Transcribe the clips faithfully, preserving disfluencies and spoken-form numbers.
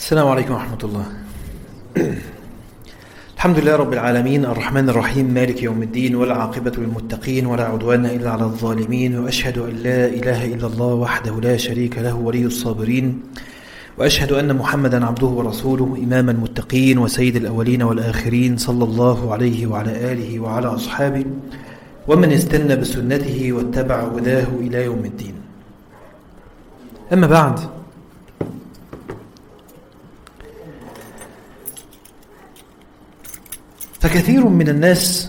السلام عليكم ورحمة الله. الحمد لله رب العالمين، الرحمن الرحيم، مالك يوم الدين، والعاقبة للمتقين، ولا عدوان إلا على الظالمين، وأشهد أن لا إله إلا الله وحده لا شريك له ولي الصابرين، وأشهد أن محمدا عبده ورسوله إمام المتقين وسيد الأولين والآخرين، صلى الله عليه وعلى آله وعلى أصحابه ومن استنى بسنته واتبع هداه إلى يوم الدين. أما بعد، فكثير من الناس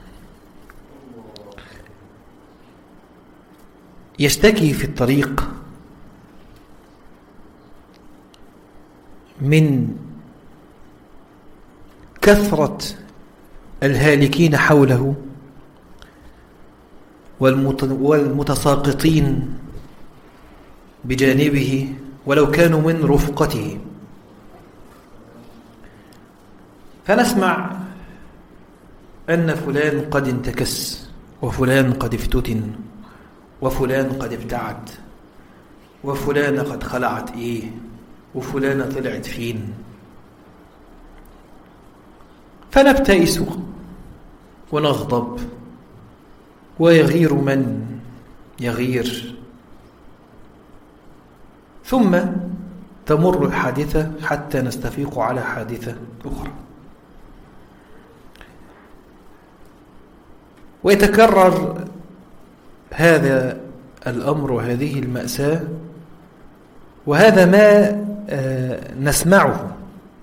يشتكي في الطريق من كثرة الهالكين حوله والمتساقطين بجانبه ولو كانوا من رفقته. فنسمع أن فلان قد انتكس، وفلان قد افتتن، وفلان قد ابتعد، وفلان قد خلعت إيه، وفلان طلعت فين. فنبتئس ونغضب، ويغير من يغير، ثم تمر الحادثة حتى نستفيق على حادثة أخرى، ويتكرر هذا الأمر وهذه المأساة، وهذا ما نسمعه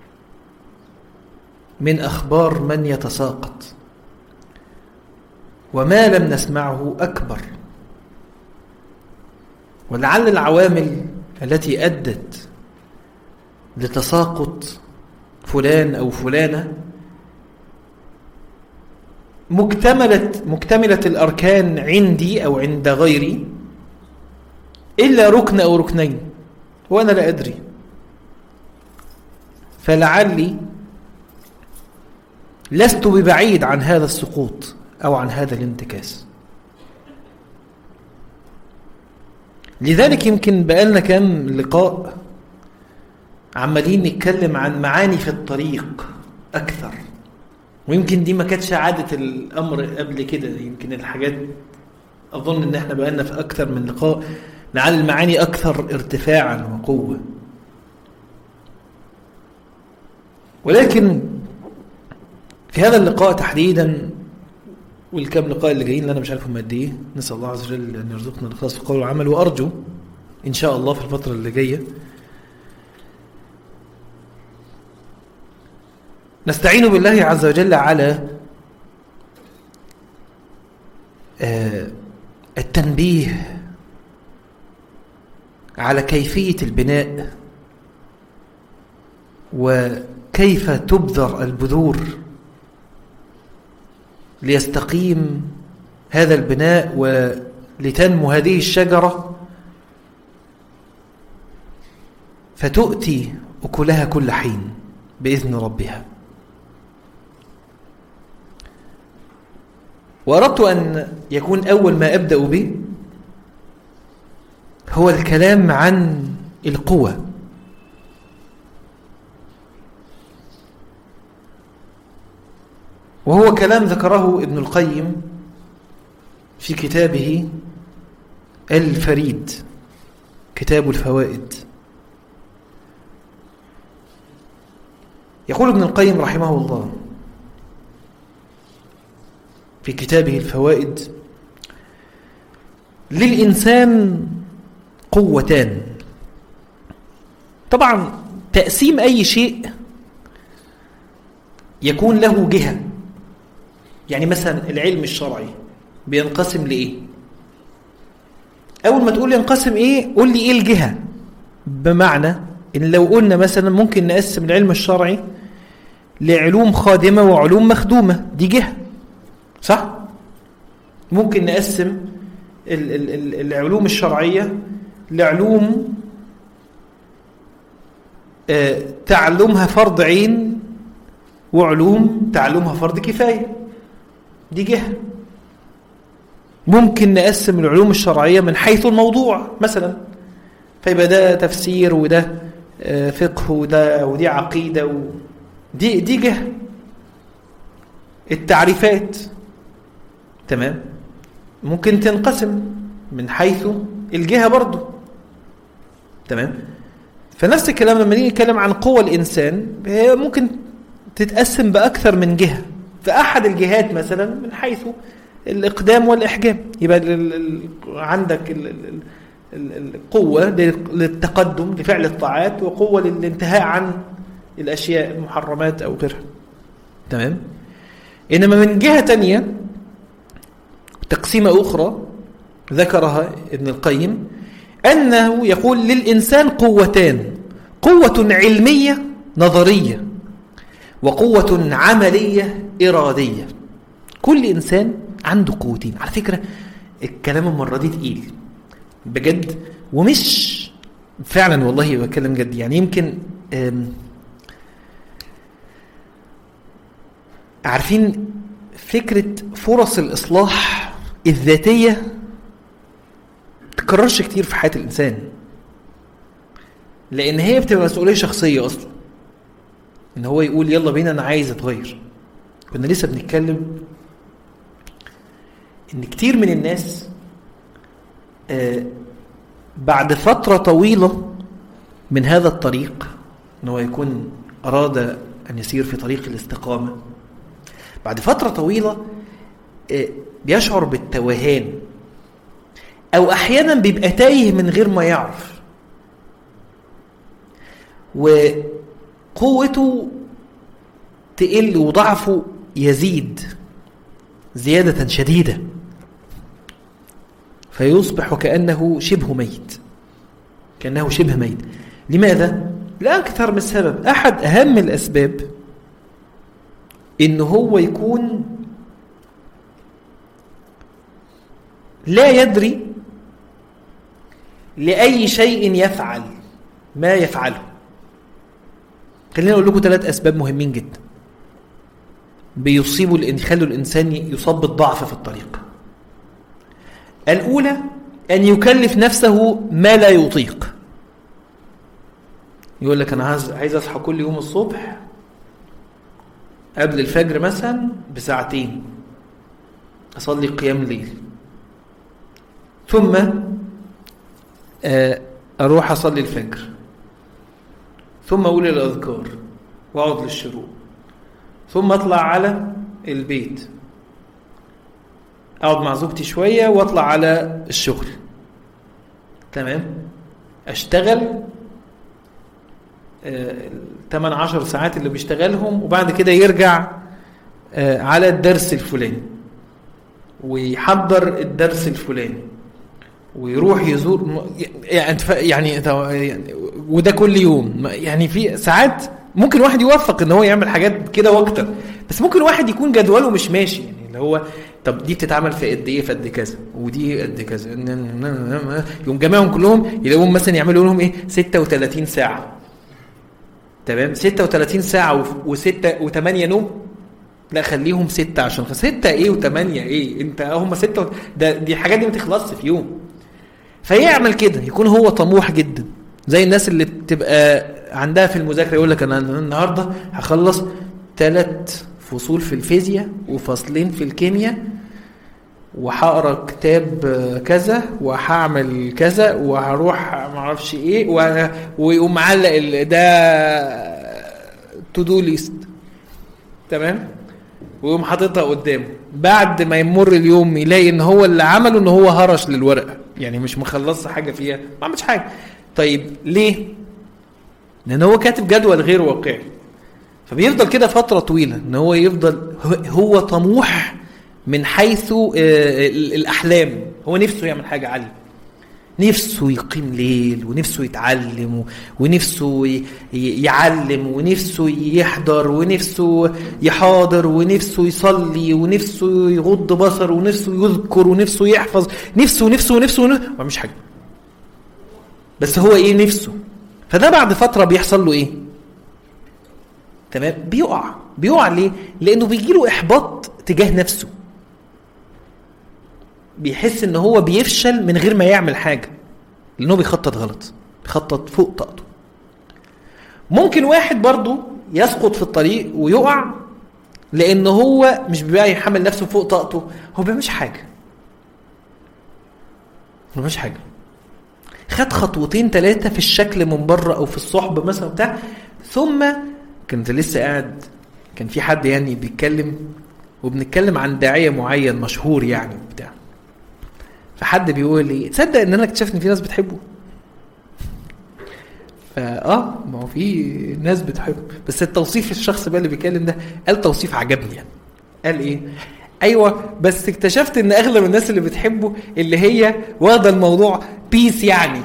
من أخبار من يتساقط، وما لم نسمعه أكبر. ولعل العوامل التي أدت لتساقط فلان أو فلانة مكتملة مكتملة الأركان عندي أو عند غيري، إلا ركن أو ركنين وأنا لا أدري. فلعلي لست ببعيد عن هذا السقوط أو عن هذا الانتكاس. لذلك يمكن بقالنا كام لقاء عمالين نتكلم عن معاني في الطريق أكثر، ويمكن دي ما كانتش عادة الأمر قبل كده. يمكن الحاجات أظن إن احنا بقالنا في أكثر من لقاء لعل المعاني أكثر ارتفاعا وقوة. ولكن في هذا اللقاء تحديدا والكم لقاء اللي جايين اللي أنا مش عارفهم قد إيه، نسأل الله عز وجل أن يرزقنا الإخلاص في القول والعمل، وأرجو إن شاء الله في الفترة اللي جاية نستعين بالله عز وجل على التنبيه على كيفية البناء، وكيف تبذر البذور ليستقيم هذا البناء ولتنمو هذه الشجرة فتؤتي أكلها كل حين بإذن ربها. وأردت أن يكون أول ما أبدأ به هو الكلام عن القوة. وهو كلام ذكره ابن القيم في كتابه الفريد، كتاب الفوائد. يقول ابن القيم رحمه الله في كتابه الفوائد: للإنسان قوتان. طبعا تقسيم أي شيء يكون له جهة. يعني مثلا العلم الشرعي بينقسم لإيه؟ أول ما تقول ينقسم إيه قول لي إيه الجهة. بمعنى إن لو قلنا مثلا ممكن نقسم العلم الشرعي لعلوم خادمة وعلوم مخدومة، دي جهة، صح؟ ممكن نقسم العلوم الشرعية لعلوم تعلمها فرض عين وعلوم تعلمها فرض كفاية، دي جهة. ممكن نقسم العلوم الشرعية من حيث الموضوع مثلا، فيبقى ده تفسير وده فقه وده ودي عقيدة ودي دي جهة. التعريفات تمام ممكن تنقسم من حيث الجهة برضو تمام. فنفس الكلام لما نيجي نتكلم عن قوة الإنسان هي ممكن تتقسم بأكثر من جهة. فأحد الجهات مثلا من حيث الإقدام والإحجام، يبقى ال ال عندك ال ال ال القوة للتقدم لفعل الطاعات وقوة للانتهاء عن الأشياء المحرمات أو غيرها تمام. إنما من جهة تانية تقسيمة أخرى ذكرها ابن القيم أنه يقول للإنسان قوتان، قوة علمية نظرية وقوة عملية إرادية. كل إنسان عنده قوتين. على فكرة الكلام المرة دي تقيل بجد، ومش فعلا والله بكلم جد. يعني يمكن عارفين فكرة فرص الإصلاح الذاتية تكررش كتير في حياة الإنسان، لأن هي بتبقى مسؤولية شخصية أصلا إن هو يقول يلا بينا أنا عايز أتغير. كنا لسه بنتكلم إن كتير من الناس آه بعد فترة طويلة من هذا الطريق إن هو يكون أراد أن يسير في طريق الاستقامة، بعد فترة طويلة آه بيشعر بالتوهان أو أحيانا بيبقى تايه من غير ما يعرف، وقوته تقل وضعفه يزيد زيادة شديدة، فيصبح كأنه شبه ميت كأنه شبه ميت. لماذا؟ لأكثر من سبب. أحد أهم الأسباب إنه هو يكون لا يدري لأي شيء يفعل ما يفعله. خلينا أقول لكم ثلاث أسباب مهمين جدا بيصيبوا يخلوا الإنسان يصاب بالضعف في الطريق. الأولى أن يكلف نفسه ما لا يطيق. يقول لك أنا عايز أصحى كل يوم الصبح قبل الفجر مثلا بساعتين أصلي قيام الليل، ثم أروح أصلي الفجر، ثم أقول الأذكار وأقعد للشروق، ثم أطلع على البيت أقعد مع زوجتي شوية وأطلع على الشغل تمام. أشتغل ثمانية عشر ساعات اللي بيشتغلهم، وبعد كده يرجع على الدرس الفلاني ويحضر الدرس الفلاني ويروح يزور يعني يعني وده كل يوم. يعني في ساعات ممكن واحد يوفق ان هو يعمل حاجات كده واكتر، بس ممكن واحد يكون جدوله مش ماشي. يعني اللي هو طب دي بتتعمل في قد ايه؟ في قد كذا، ودي قد كذا، يوم جماعهم كلهم يلاقوهم مثلا يعملوا لهم ايه ستة وثلاثين ساعه تمام. ستة وثلاثين ساعه وستة وثمانية نوم. لا خليهم ستة، عشان ستة ايه وثمانية ايه، انت هم ستة و... ده دي الحاجات دي ما تخلصش في يوم. فيعمل كده يكون هو طموح جدا، زي الناس اللي بتبقى عندها في المذاكره يقول لك انا النهارده هخلص ثلاث فصول في الفيزياء وفصلين في الكيمياء وهقرا كتاب كذا وهعمل كذا وهروح ما اعرفش ايه، ويقوم معلق ده تو دو ليست تمام، ويقوم حاططها قدامه. بعد ما يمر اليوم يلاقي ان هو اللي عمله ان هو هرش للورقه، يعني مش مخلص حاجه فيها، ما عملش حاجه. طيب ليه؟ لان هو كاتب جدول غير واقعي، فبيفضل كده فتره طويله ان هو يفضل هو طموح من حيث الاحلام. هو نفسه يعمل حاجه عاليه، نفسه يقيم ليل، ونفسه يتعلم، ونفسه يعلم، ونفسه يحضر، ونفسه يحاضر، ونفسه يصلي، ونفسه يغض بصر، ونفسه يذكر، ونفسه يحفظ، نفسه ونفسه ونفسه, ونفسه. ما مش حاجة، بس هو ايه نفسه. فده بعد فترة بيحصل له ايه تمام؟ بيقع. بيقع ليه؟ لانه بيجيله احباط تجاه نفسه، بيحس ان هو بيفشل من غير ما يعمل حاجة، لانه بيخطط غلط، بيخطط فوق طاقته. ممكن واحد برضو يسقط في الطريق ويقع لأنه هو مش بيبقى يحمل نفسه فوق طاقته، هو بيعملش حاجة مش حاجة خد خطوتين ثلاثة في الشكل من بره أو في الصحبة مثلا بتاع، ثم كنت لسه قاعد كان في حد يعني بيتكلم وبنتكلم عن داعية معين مشهور يعني بتاع، فحد بيقول لي تصدق ان انا اكتشفت ان في ناس بتحبه؟ فاه ما هو في ناس بتحبه، بس التوصيف الشخص بقى اللي بيتكلم ده قال توصيف عجبني يعني. قال ايه؟ ايوه بس اكتشفت ان اغلب الناس اللي بتحبه اللي هي واخده الموضوع بيس يعني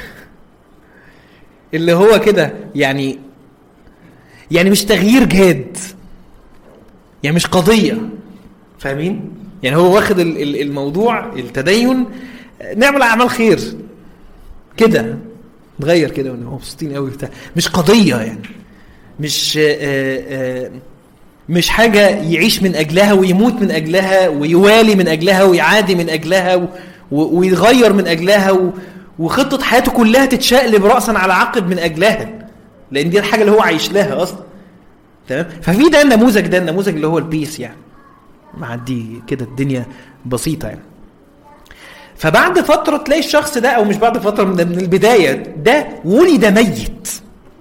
اللي هو كده يعني يعني مش تغيير جاد يعني مش قضيه، فاهمين؟ يعني هو واخد الموضوع التدين نعمل اعمال خير كده نغير كده ونبقى مبسوطين قوي بتاع، مش قضيه يعني مش آآ آآ مش حاجه يعيش من اجلها ويموت من اجلها ويوالي من اجلها ويعادي من اجلها ويغير من اجلها وخطه حياته كلها تتشقلب راسا على عقب من اجلها، لان دي الحاجه اللي هو عايش لها اصلا. تمام؟ ففي ده النموذج ده النموذج اللي هو البيس يعني معدي كده الدنيا بسيطه يعني. فبعد فتره تلاقي الشخص ده، او مش بعد فتره، من البدايه ده ولد ميت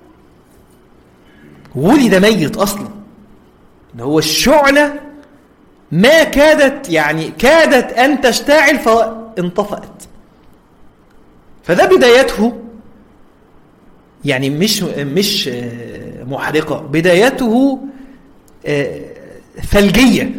ولد ميت اصلا، اللي هو الشعله ما كادت يعني كادت ان تشتعل فانطفأت. فده بدايته يعني مش مش محرقه، بدايته ثلجيه،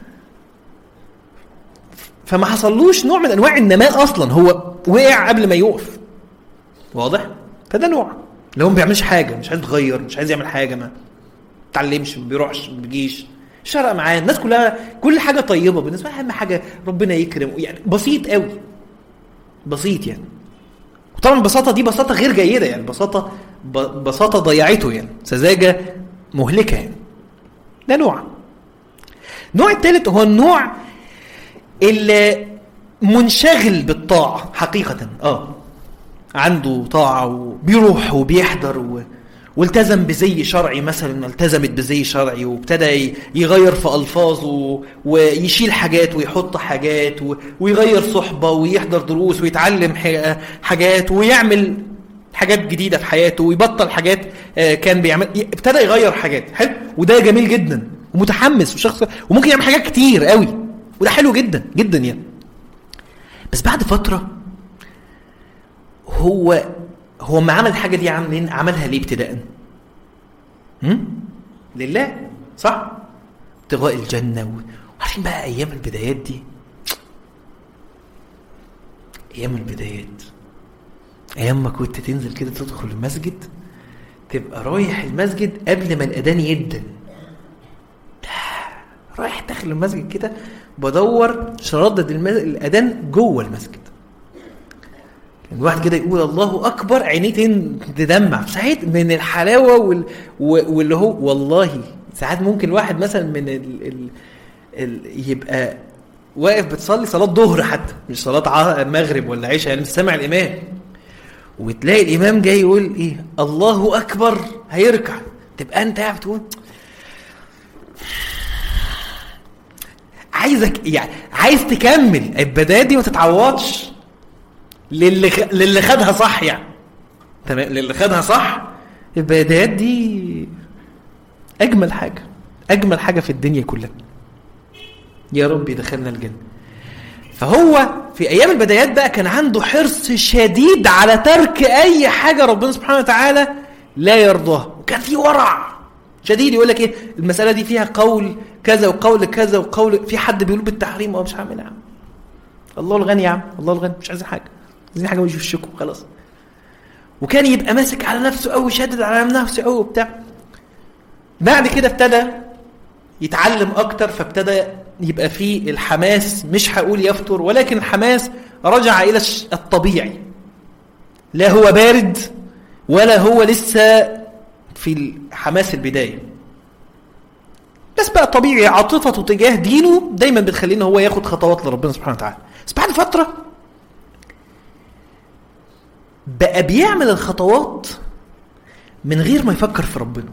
فما حصلوش نوع من انواع النماء اصلا، هو وقع قبل ما يقف. واضح؟ فده نوع اللي هو ما بيعملش حاجه، مش عايز يتغير، مش عايز يعمل حاجه، ما تعلمش، ما بيروحش، ما بيجيش، شرق معاه الناس كلها، كل حاجه طيبه بالنسبه له، اهم حاجه ربنا يكرم يعني، بسيط قوي بسيط يعني. وطبعا البساطه دي بساطه غير جيده يعني، بساطه بساطه ضيعته يعني، سذاجه مهلكه يعني. ده نوع. النوع الثالث هو النوع اللي منشغل بالطاعه حقيقه، اه عنده طاعه وبيروح وبيحضر و... والتزم بزي شرعي مثلا، التزمت بزي شرعي وابتدى يغير في الفاظه ويشيل حاجات ويحط حاجات ويغير صحبه ويحضر دروس ويتعلم حاجات ويعمل حاجات جديده في حياته ويبطل حاجات كان بيعمل، ابتدى يغير حاجات. حلو، وده جميل جدا ومتحمس وشخص وممكن يعمل حاجات كتير قوي، وده حلو جدا جدا يعني. بس بعد فتره هو هو ما عمل الحاجه دي عملين عملها ليه ابتداء؟ هم؟ لله، صح؟ ابتغاء الجنه. وعارفين بقى ايام البدايات دي، ايام البدايات ايام ما كنت تنزل كده تدخل المسجد، تبقى رايح المسجد قبل ما الاذان يدن، رايح داخل المسجد كده بدور شردد الاذان جوه المسجد، كان واحد كده يقول الله اكبر عينيه تدمع ساعات من الحلاوه وال... واللي هو والله ساعات ممكن واحد مثلا من ال... ال... ال... يبقى واقف بتصلي صلاه ظهر حتى مش صلاه مغرب ولا عشاء يعني، سامع الامام وتلاقي الامام جاي يقول ايه الله اكبر هيركع، تبقى انت قاعد تقول عايزك يعني عايز تكمل البدايات دي ما تتعوضش للي خ... للي خدها صح يعني. تمام، للي خدها صح البدايات دي اجمل حاجه، اجمل حاجه في الدنيا كلها. يا رب يدخلنا الجنه. فهو في ايام البدايات بقى كان عنده حرص شديد على ترك اي حاجه ربنا سبحانه وتعالى لا يرضاها، وكان في ورع شديد. يقول لك ايه المساله دي فيها قول كذا وقول كذا وقول، في حد بيقول بالتحريم او مش هعملها يا عم، الله الغني يا عم، الله الغني، مش عايزين حاجه، عايزين حاجه ويجي في الشكو خلاص. وكان يبقى ماسك على نفسه قوي، شادد على نفسه قوي وبتاع. بعد كده ابتدى يتعلم اكتر، فابتدى يبقى فيه الحماس، مش هقول يفتر، ولكن الحماس رجع الى الطبيعي، لا هو بارد ولا هو لسه في الحماس البدايه، بس بقى طبيعي. عاطفته تجاه دينه دايما بتخلينه هو ياخد خطوات لربنا سبحانه وتعالى. بس بعد فتره بقى بيعمل الخطوات من غير ما يفكر في ربنا.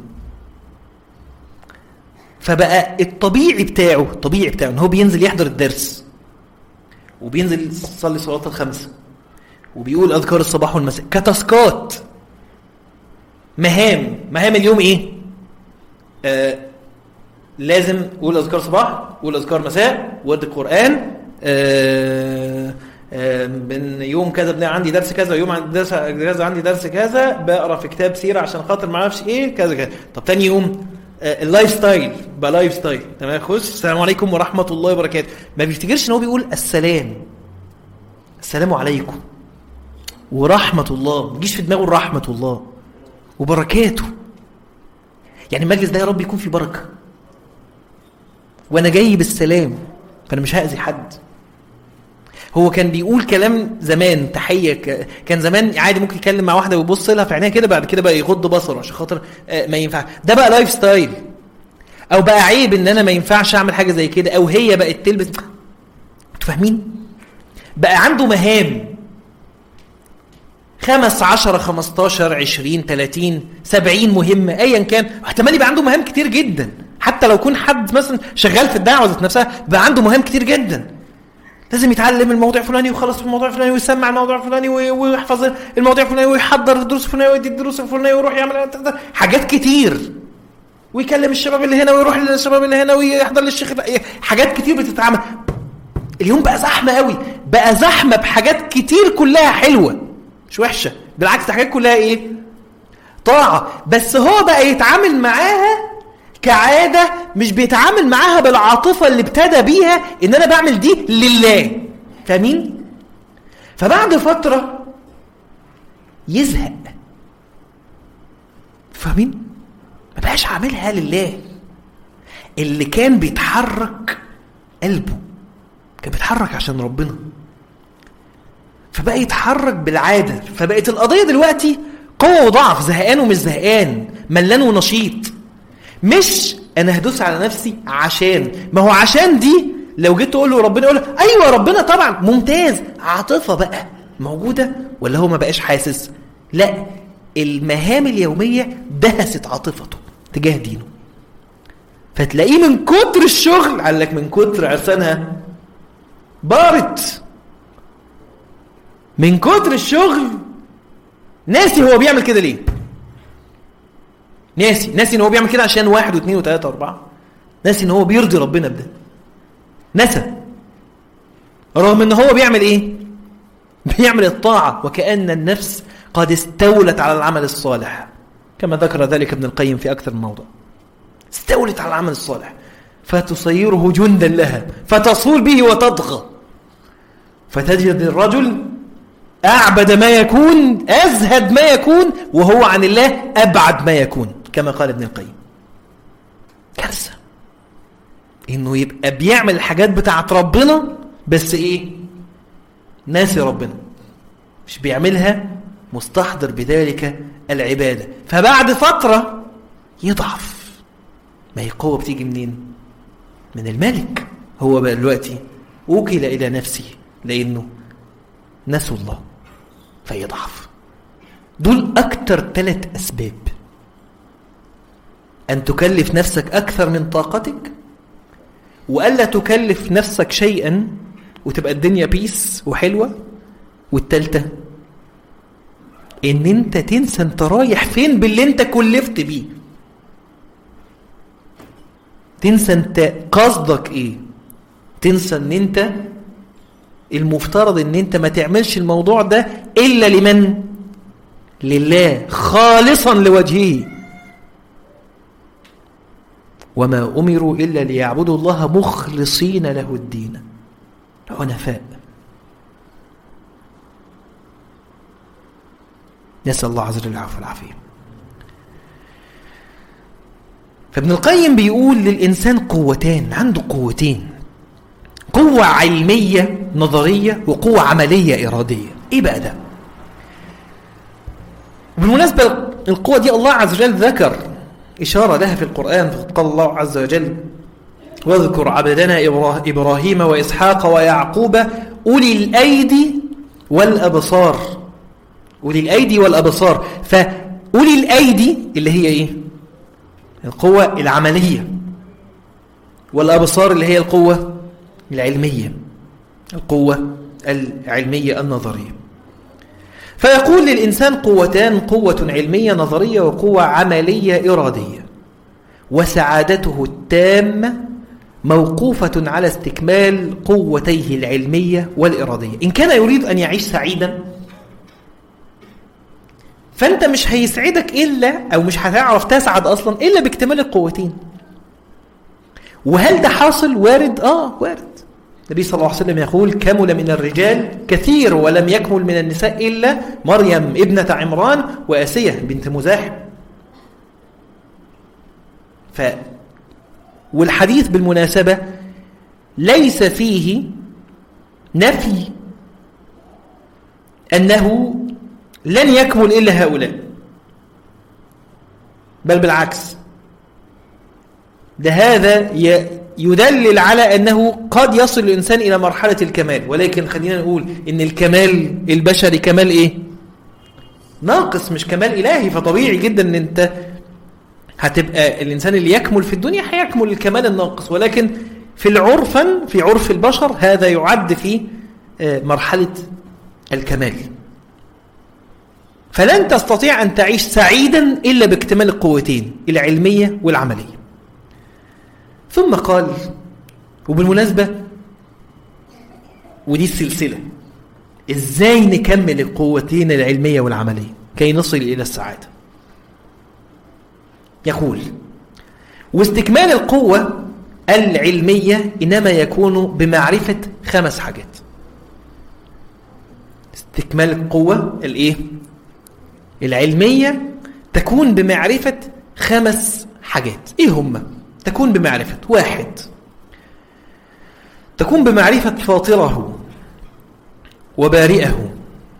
فبقى الطبيعي بتاعه الطبيعي بتاعه ان هو بينزل يحضر الدرس، وبينزل يصلي صلاة الخمسة، وبيقول اذكار الصباح والمساء كتاسكات، مهام مهام اليوم ايه؟ آه لازم اقول اذكار صباح، اقول اذكار مساء، ورد القرآن، آه آه من يوم كذا بناء عندي درس كذا، ويوم عندي درس كذا عندي درس كذا، بقرا في كتاب سيرة عشان خاطر ما اعرفش ايه كذا كذا. طب تاني يوم آه اللايف ستايل، بقى لايف ستايل تمام. خش السلام عليكم ورحمة الله وبركاته، ما بيفتكرش ان هو بيقول السلام السلام عليكم ورحمة الله، ما يجيش في دماغه رحمة الله وبركاته. يعني المجلس ده يا رب يكون فيه بركة، وانا جاي بالسلام فانا مش هأذي حد. هو كان بيقول كلام زمان تحية، كان زمان عادي ممكن يتكلم مع واحدة ويبص لها في عينيها كده، بعد كده بقى يغض بصره عشان خاطر ما ينفع. ده بقى لايف ستايل، او بقى عيب ان انا ما ينفعش اعمل حاجة زي كده، او هي بقت تلبس. انتوا فاهمين؟ بقى عنده مهام خمس عشر خمستاشر عشرين تلاتين سبعين مهمة ايا كان، احتمال يبقى عنده مهام كتير جدا. حتى لو يكون حد مثلا شغال في الدعوة ذات نفسها بقى عنده مهام كتير جدا، لازم يتعلم الموضوع الفلاني ويخلص في الموضوع الفلاني ويسمع الموضوع الفلاني ويحفظ الموضوع الفلاني ويحضر الدروس الفلانية ويدي الدروس الفلانية ويروح يعمل حاجات كتير، ويكلم الشباب اللي هنا ويروح للشباب اللي هنا ويحضر للشيخ. حاجات كتير بتتعمل. اليوم بقى زحمة قوي، بقى زحمة بحاجات كتير كلها حلوة مش وحشة، بالعكس حاجات كلها ايه؟ طاعة. بس هو بقى يتعامل معاها كعادة، مش بيتعامل معاها بالعاطفة اللي ابتدى بيها ان انا بعمل دي لله. فاهمين؟ فبعد فترة يزهق. فاهمين؟ ما بقاش عاملها لله. اللي كان بيتحرك قلبه، كان بيتحرك عشان ربنا، فبقى يتحرك بالعادة. فبقت القضية دلوقتي قوة وضعف، زهقان ومش زهقان، ملان ونشيط. مش انا هدوس على نفسي عشان، ما هو عشان دي لو جيت تقول له ربنا يقول له ايوه ربنا طبعا ممتاز. عاطفة بقى موجودة ولا هو ما بقاش حاسس؟ لا، المهام اليومية دهست عاطفته تجاه دينه. فتلاقيه من كتر الشغل، قال لك من كتر عرسانها بارت، من كتر الشغل ناسي هو بيعمل كده ليه. ناسي ناسي ان هو بيعمل كده عشان واحد واثنين وثلاثة واربعة. ناسي ان هو بيرضي ربنا بده. نسى، رغم ان هو بيعمل ايه؟ بيعمل الطاعة، وكأن النفس قد استولت على العمل الصالح، كما ذكر ذلك ابن القيم في أكثر من موضع. استولت على العمل الصالح فتصيره جندا لها، فتصول به وتطغى، فتجد الرجل أعبد ما يكون، أزهد ما يكون، وهو عن الله أبعد ما يكون، كما قال ابن القيم. كارثة إنه يبقى بيعمل الحاجات بتاعت ربنا بس إيه؟ ناسي ربنا، مش بيعملها مستحضر بذلك العبادة. فبعد فترة يضعف. ما هي قوة بتيجي منين؟ من الملك. هو بقى دلوقتي وكل إلى نفسه لأنه نسوا الله فيضعف. دول أكتر ثلاث أسباب: أن تكلف نفسك أكثر من طاقتك، وألا تكلف نفسك شيئا وتبقى الدنيا بيس وحلوة، والتالتة إن أنت تنسى أنت رايح فين باللي أنت كلفت بيه. تنسى أنت قصدك إيه، تنسى أن أنت المفترض أن أنت ما تعملش الموضوع ده إلا لمن؟ لله، خالصا لوجهه. وما أمروا إلا ليعبدوا الله مخلصين له الدين حنفاء. نسأل الله عز وجل العفو والعافية. فابن القيم بيقول للإنسان قوتان، عنده قوتين: قوة علمية نظرية، وقوة عملية إرادية. إيه بقى ده؟ بالمناسبة القوة دي الله عز وجل ذكر إشارة لها في القرآن، فقد قال الله عز وجل: واذكر عبدنا إبراهيم وإسحاق ويعقوب أولي الأيدي والأبصار. أولي الأيدي والأبصار. أولي الأيدي اللي هي إيه؟ القوة العملية، والأبصار اللي هي القوة العلمية، القوة العلمية النظرية. فيقول للإنسان قوتان: قوة علمية نظرية وقوة عملية إرادية، وسعادته التامة موقوفة على استكمال قوتيه العلمية والإرادية. إن كان يريد أن يعيش سعيدا فأنت مش هيسعدك إلا، أو مش هتعرف تسعد أصلا إلا باكتمال القوتين. وهل ده حاصل؟ وارد؟ آه وارد. النبي صلى الله عليه وسلم يقول: كمل من الرجال كثير ولم يكمل من النساء إلا مريم ابنة عمران وآسية بنت مزاحم. ف والحديث بالمناسبة ليس فيه نفي أنه لن يكمل إلا هؤلاء، بل بالعكس، ده هذا يدلل على أنه قد يصل الإنسان إلى مرحلة الكمال. ولكن خلينا نقول إن الكمال البشري كمال إيه؟ ناقص، مش كمال إلهي. فطبيعي جدا أن أنت هتبقى الإنسان اللي يكمل في الدنيا هيكمل الكمال الناقص، ولكن في العرفا في عرف البشر هذا يعد في مرحلة الكمال. فلن تستطيع أن تعيش سعيدا إلا باكتمال القوتين العلمية والعملية. ثم قال، وبالمناسبة ودي السلسلة، إزاي نكمل القوتين العلمية والعملية كي نصل إلى السعادة؟ يقول: واستكمال القوة العلمية إنما يكون بمعرفة خمس حاجات. استكمال القوة الإيه؟ العلمية تكون بمعرفة خمس حاجات. إيه هم؟ تكون بمعرفة: واحد، تكون بمعرفة فاطره وبارئه،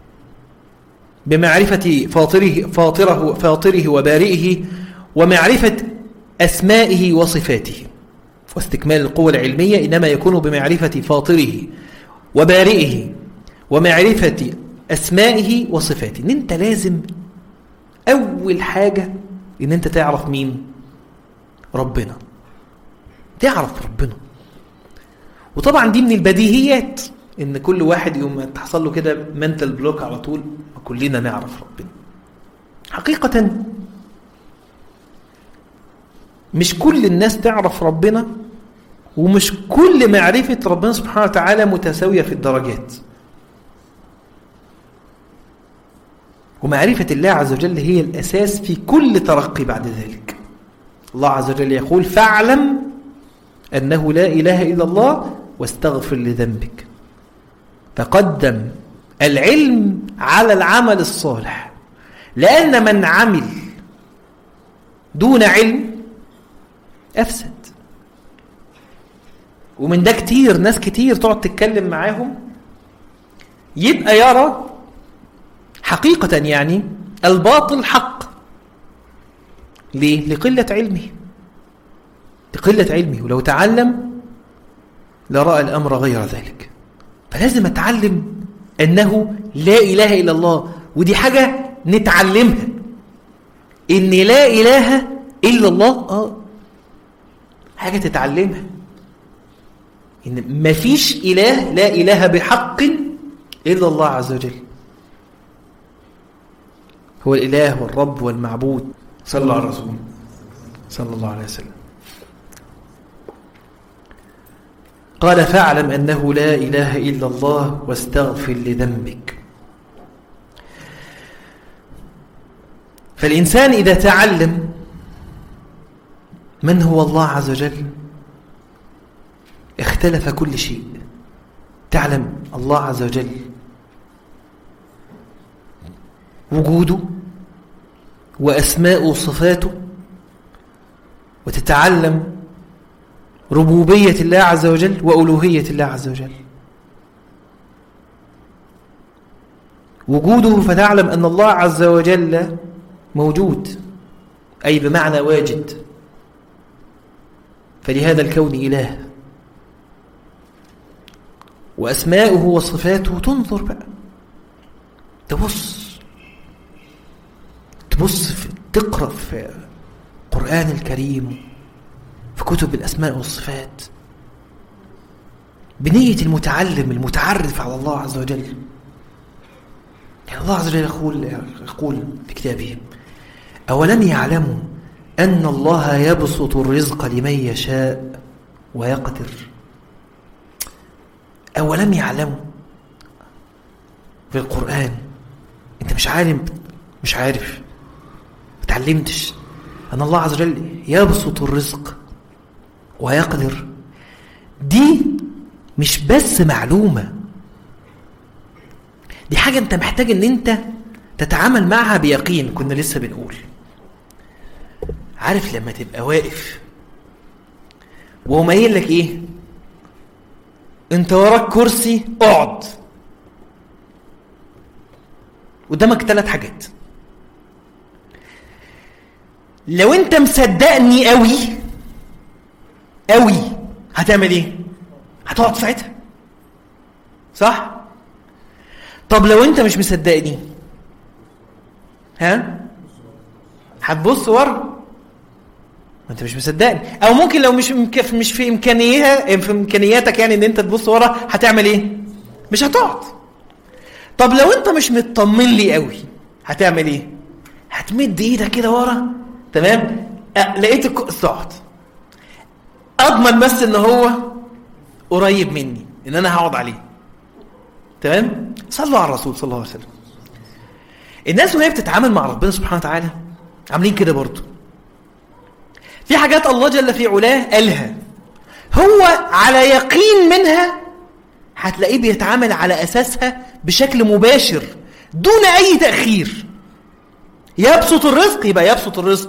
بمعرفة فاطره فاطره فاطره وبارئه، ومعرفة أسمائه وصفاته. واستكمال القوة العلمية إنما يكون بمعرفة فاطره وبارئه ومعرفة أسمائه وصفاته. إن أنت لازم أول حاجة إن أنت تعرف مين؟ ربنا. تعرف ربنا. وطبعا دي من البديهيات إن كل واحد يوم تحصل له كده منتال بلوك على طول، كلنا نعرف ربنا. حقيقة مش كل الناس تعرف ربنا، ومش كل معرفة ربنا سبحانه وتعالى متساوية في الدرجات. ومعرفة الله عز وجل هي الأساس في كل ترقي بعد ذلك. الله عز وجل يقول: فاعلم أنه لا إله إلا الله واستغفر لذنبك. فقدم العلم على العمل الصالح، لأن من عمل دون علم أفسد. ومن ده كتير، ناس كتير تقعد تتكلم معاهم يبقى يرى حقيقة يعني الباطل حق. ليه؟ لقلة علمه، لقلة علمه. ولو تعلم لرأى الأمر غير ذلك. فلازم أتعلم أنه لا إله إلا الله، ودي حاجة نتعلمها، إن لا إله إلا الله آه حاجة تتعلمها، إن مفيش إله، لا إله بحق إلا الله عز وجل، هو الإله والرب والمعبود. صلى الله على رسول صلى الله عليه وسلم. قال: فاعلم أنه لا إله إلا الله واستغفر لذنبك. فالإنسان إذا تعلم من هو الله عز وجل اختلف كل شيء. تعلم الله عز وجل وجوده وأسماءه وصفاته، وتتعلم ربوبية الله عز وجل وألوهية الله عز وجل. وجوده فتعلم أن الله عز وجل موجود، أي بمعنى واجد، فلهذا الكون إله. وأسماؤه وصفاته تنظر بقى، تبص تبص تقرأ في القرآن الكريم في كتب الأسماء والصفات بنية المتعلم المتعرف على الله عز وجل. يعني الله عز وجل يقول, يقول في كتابه: أولم يعلموا أن الله يبسط الرزق لمن يشاء ويقدر. أولم يعلموا في القرآن. أنت مش عالم، مش عارف، ما تعلمتش أن الله عز وجل يبسط الرزق ويقدر. دي مش بس معلومة، دي حاجة أنت محتاج أن أنت تتعامل معها بيقين. كنا لسه بنقول عارف لما تبقى واقف وهو قايل لك ايه؟ انت وراك كرسي، اقعد. قدامك ثلاث حاجات. لو انت مصدقني قوي قوي هتعمل ايه؟ هتقعد ساعتها، صح؟ طب لو انت مش مصدقني، ها؟ هتبص ورا. انت مش مصدقني. او ممكن لو مش مش في امكانياتها في امكانياتك يعني ان انت تبص ورا، هتعمل ايه؟ مش هتقعد. طب لو انت مش مطمن لي قوي هتعمل ايه؟ هتمد ايدك كده ورا، تمام؟ أه لقيت تقعد، اضمن بس ان هو قريب مني ان انا هقعد عليه، تمام؟ صلوا على الرسول صلى الله عليه وسلم. الناس وهي بتتعامل مع ربنا سبحانه وتعالى عاملين كده برضو. في حاجات الله جل في علاه قالها هو على يقين منها، هتلاقيه بيتعامل على أساسها بشكل مباشر دون أي تأخير. يبسط الرزق يبقى يبسط الرزق،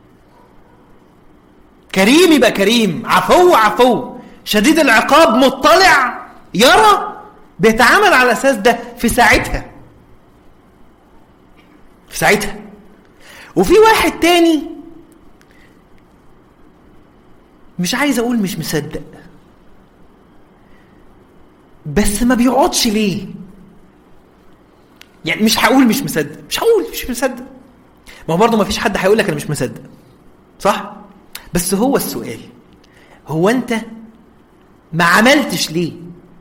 كريم يبقى كريم، عفو عفو، شديد العقاب مطلع يرى، بيتعامل على أساس ده في ساعتها في ساعتها. وفي واحد تاني مش عايز اقول مش مصدق، بس ما بيقعدش ليه؟ يعني مش هقول مش مصدق، مش هقول مش مصدق، ما هو برضه ما فيش حد هيقول لك انا مش مصدق، صح؟ بس هو السؤال، هو انت ما عملتش ليه؟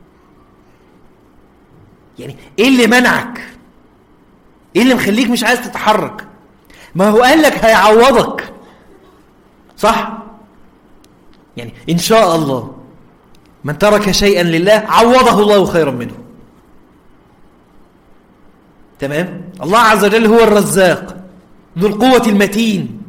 يعني ايه اللي منعك؟ ايه اللي مخليك مش عايز تتحرك؟ ما هو قال لك هيعوضك، صح؟ يعني إن شاء الله من ترك شيئا لله عوضه الله خيرا منه، تمام؟ الله عز وجل هو الرزاق ذو القوة المتين.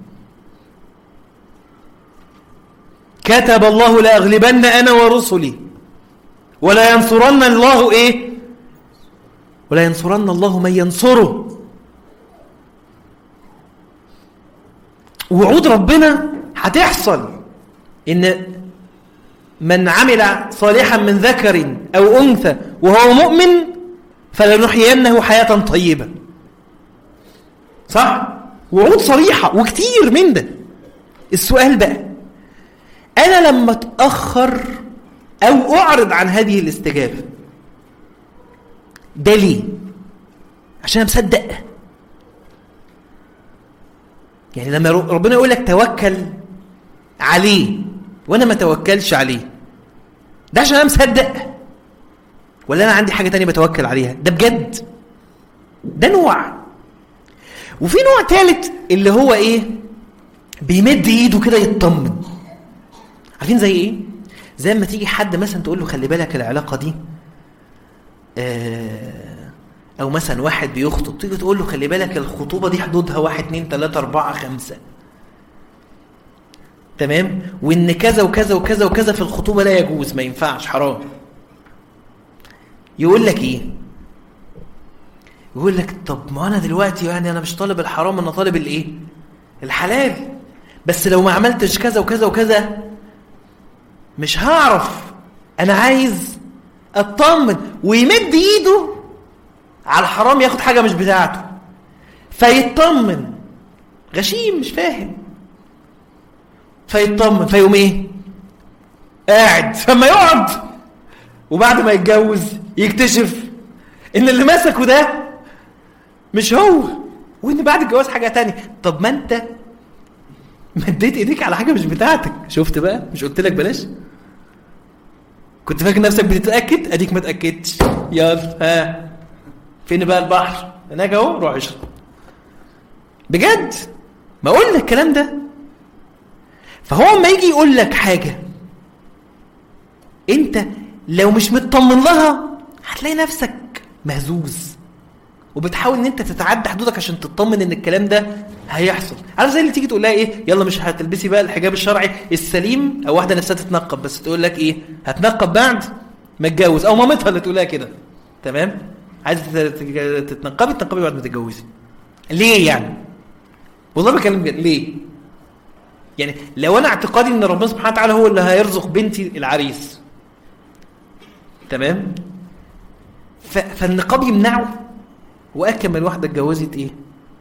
كتب الله لأغلبن أنا ورسلي ولا ينصرن الله إيه؟ ولا ينصرن الله من ينصره. وعود ربنا هتحصل، إن من عمل صالحا من ذكر أو أنثى وهو مؤمن فلنحيينه حياة طيبة، صح؟ وعود صريحة وكتير من ده. السؤال بقى، أنا لما أتأخر أو أعرض عن هذه الاستجابة ده ليه؟ عشان مصدق. يعني لما ربنا يقول لك توكل عليه وانا ما توكلش عليه، ده عشان انا مصدق ولا انا عندي حاجه تانية بتوكل عليها؟ ده بجد، ده نوع. وفي نوع ثالث اللي هو ايه؟ بيمد ايده كده يطمن. عارفين زي ايه؟ زي ما تيجي حد مثلا تقول له خلي بالك العلاقه دي، آه او مثلا واحد بيخطب تيجي تقول له خلي بالك الخطوبه دي حدودها واحد اتنين تلاته اربعه خمسه، تمام؟ وان كذا وكذا وكذا وكذا في الخطوبه لا يجوز، ما ينفعش، حرام. يقول لك ايه؟ يقول لك طب ما انا دلوقتي يعني انا مش طالب الحرام، انا طالب الايه؟ الحلال. بس لو ما عملتش كذا وكذا وكذا مش هعرف، انا عايز اطمن. ويمد ايده على الحرام ياخد حاجه مش بتاعته فيطمن. غشيم مش فاهم، فيطمن فيقوم ايه؟ قاعد. فما يقعد وبعد ما يتجوز يكتشف ان اللي مسكه ده مش هو، وان بعد الجواز حاجه تانية. طب ما انت مديت ايديك على حاجه مش بتاعتك. شفت بقى؟ مش قلت لك بلاش؟ كنت فاكر نفسك بتتاكد، اديك ما اتاكدتش. يلا ها، فين بقى البحر؟ هناك اهو، روح اشرب. بجد ما اقول لك الكلام ده. فهو اما يجي يقول لك حاجه انت لو مش مطمن لها هتلاقي نفسك مهزوز، وبتحاول ان انت تتعدى حدودك عشان تطمن ان الكلام ده هيحصل. عارف زي اللي تيجي تقول لها ايه، يلا مش هتلبسي بقى الحجاب الشرعي السليم، او واحده نفسها تتنقب بس تقول لك ايه، هتنقب بعد ما اتجوز، او مامتها اللي تقول لها كده. تمام؟ عايزه تتنقبي تتنقبي بعد ما تتجوزي. ليه يعني؟ والله بكلم جد. ليه؟ يعني لو انا اعتقادي ان ربنا سبحانه وتعالى هو اللي هيرزق بنتي العريس، تمام، فالنقاب يمنعه، واكمل واحده اتجوزت ايه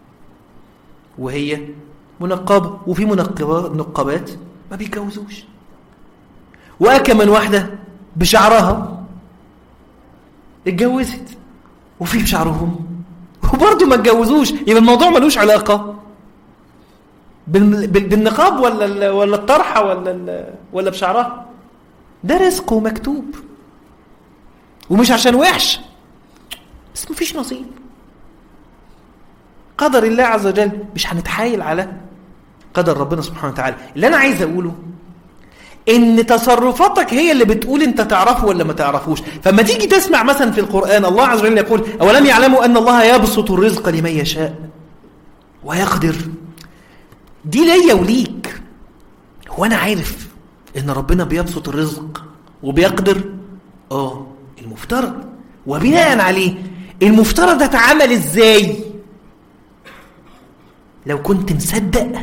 وهي منقبه، وفي منقبات نقابات ما بيتجوزوش، واكمل واحده بشعرها اتجوزت وفي بشعرهم وبرضه ما اتجوزوش. يبقى الموضوع ملوش علاقه بالنقاب ولا ولا الطرحه ولا ولا بشعرها. ده رزقه مكتوب، ومش عشان وحش، بس مفيش نصيب. قدر الله عز وجل، مش هنتحايل على قدر ربنا سبحانه وتعالى. اللي انا عايز اقوله ان تصرفاتك هي اللي بتقول انت تعرفه ولا ما تعرفوش. فما تيجي تسمع مثلا في القرآن الله عز وجل يقول اولم يعلموا ان الله يبسط الرزق لمن يشاء ويقدر. دي ليا وليك. هو انا عارف ان ربنا بيبسط الرزق وبيقدر؟ اه المفترض. وبناء عليه المفترض ده اتعمل ازاي؟ لو كنت مصدق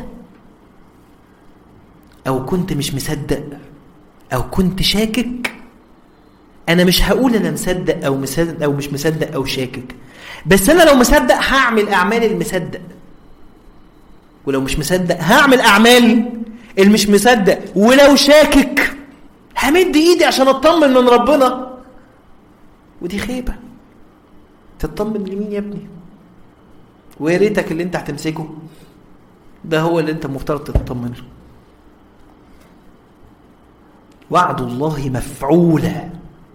او كنت مش مصدق او كنت شاكك، انا مش هقول انا مصدق او مصدق او مش مصدق او شاكك، بس انا لو مصدق هعمل اعمال المصدق، ولو مش مصدق هعمل اعمال المش مصدق، ولو شاكك همد ايدي عشان اطمن من ربنا. ودي خيبه. تطمن لمين يا ابني؟ ويا ريتك اللي انت هتمسكه ده هو اللي انت مفترض تطمن له. وعد الله مفعولة،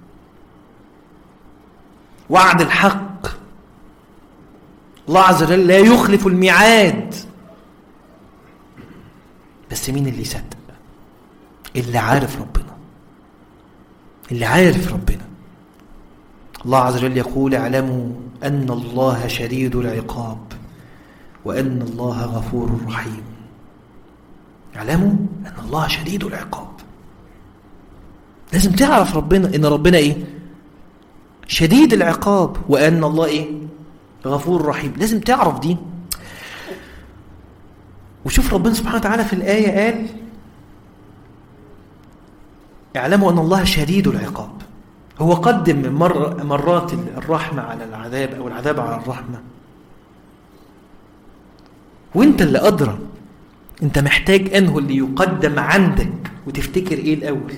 وعد الحق. الله عز وجل لا يخلف الميعاد. بس مين اللي يصدق؟ اللي عارف ربنا، اللي عارف ربنا. الله عز وجل يقول اعلموا أن الله شديد العقاب وأن الله غفور رحيم. اعلموا أن الله شديد العقاب. لازم تعرف ربنا ان ربنا ايه؟ شديد العقاب، وان الله ايه؟ غفور رحيم. لازم تعرف دي. وشوف ربنا سبحانه وتعالى في الآية قال اعلموا ان الله شديد العقاب. هو قدم مر مرات الرحمة على العذاب او العذاب على الرحمة، وانت اللي أدرى انت محتاج انه اللي يقدم عندك، وتفتكر ايه الاول.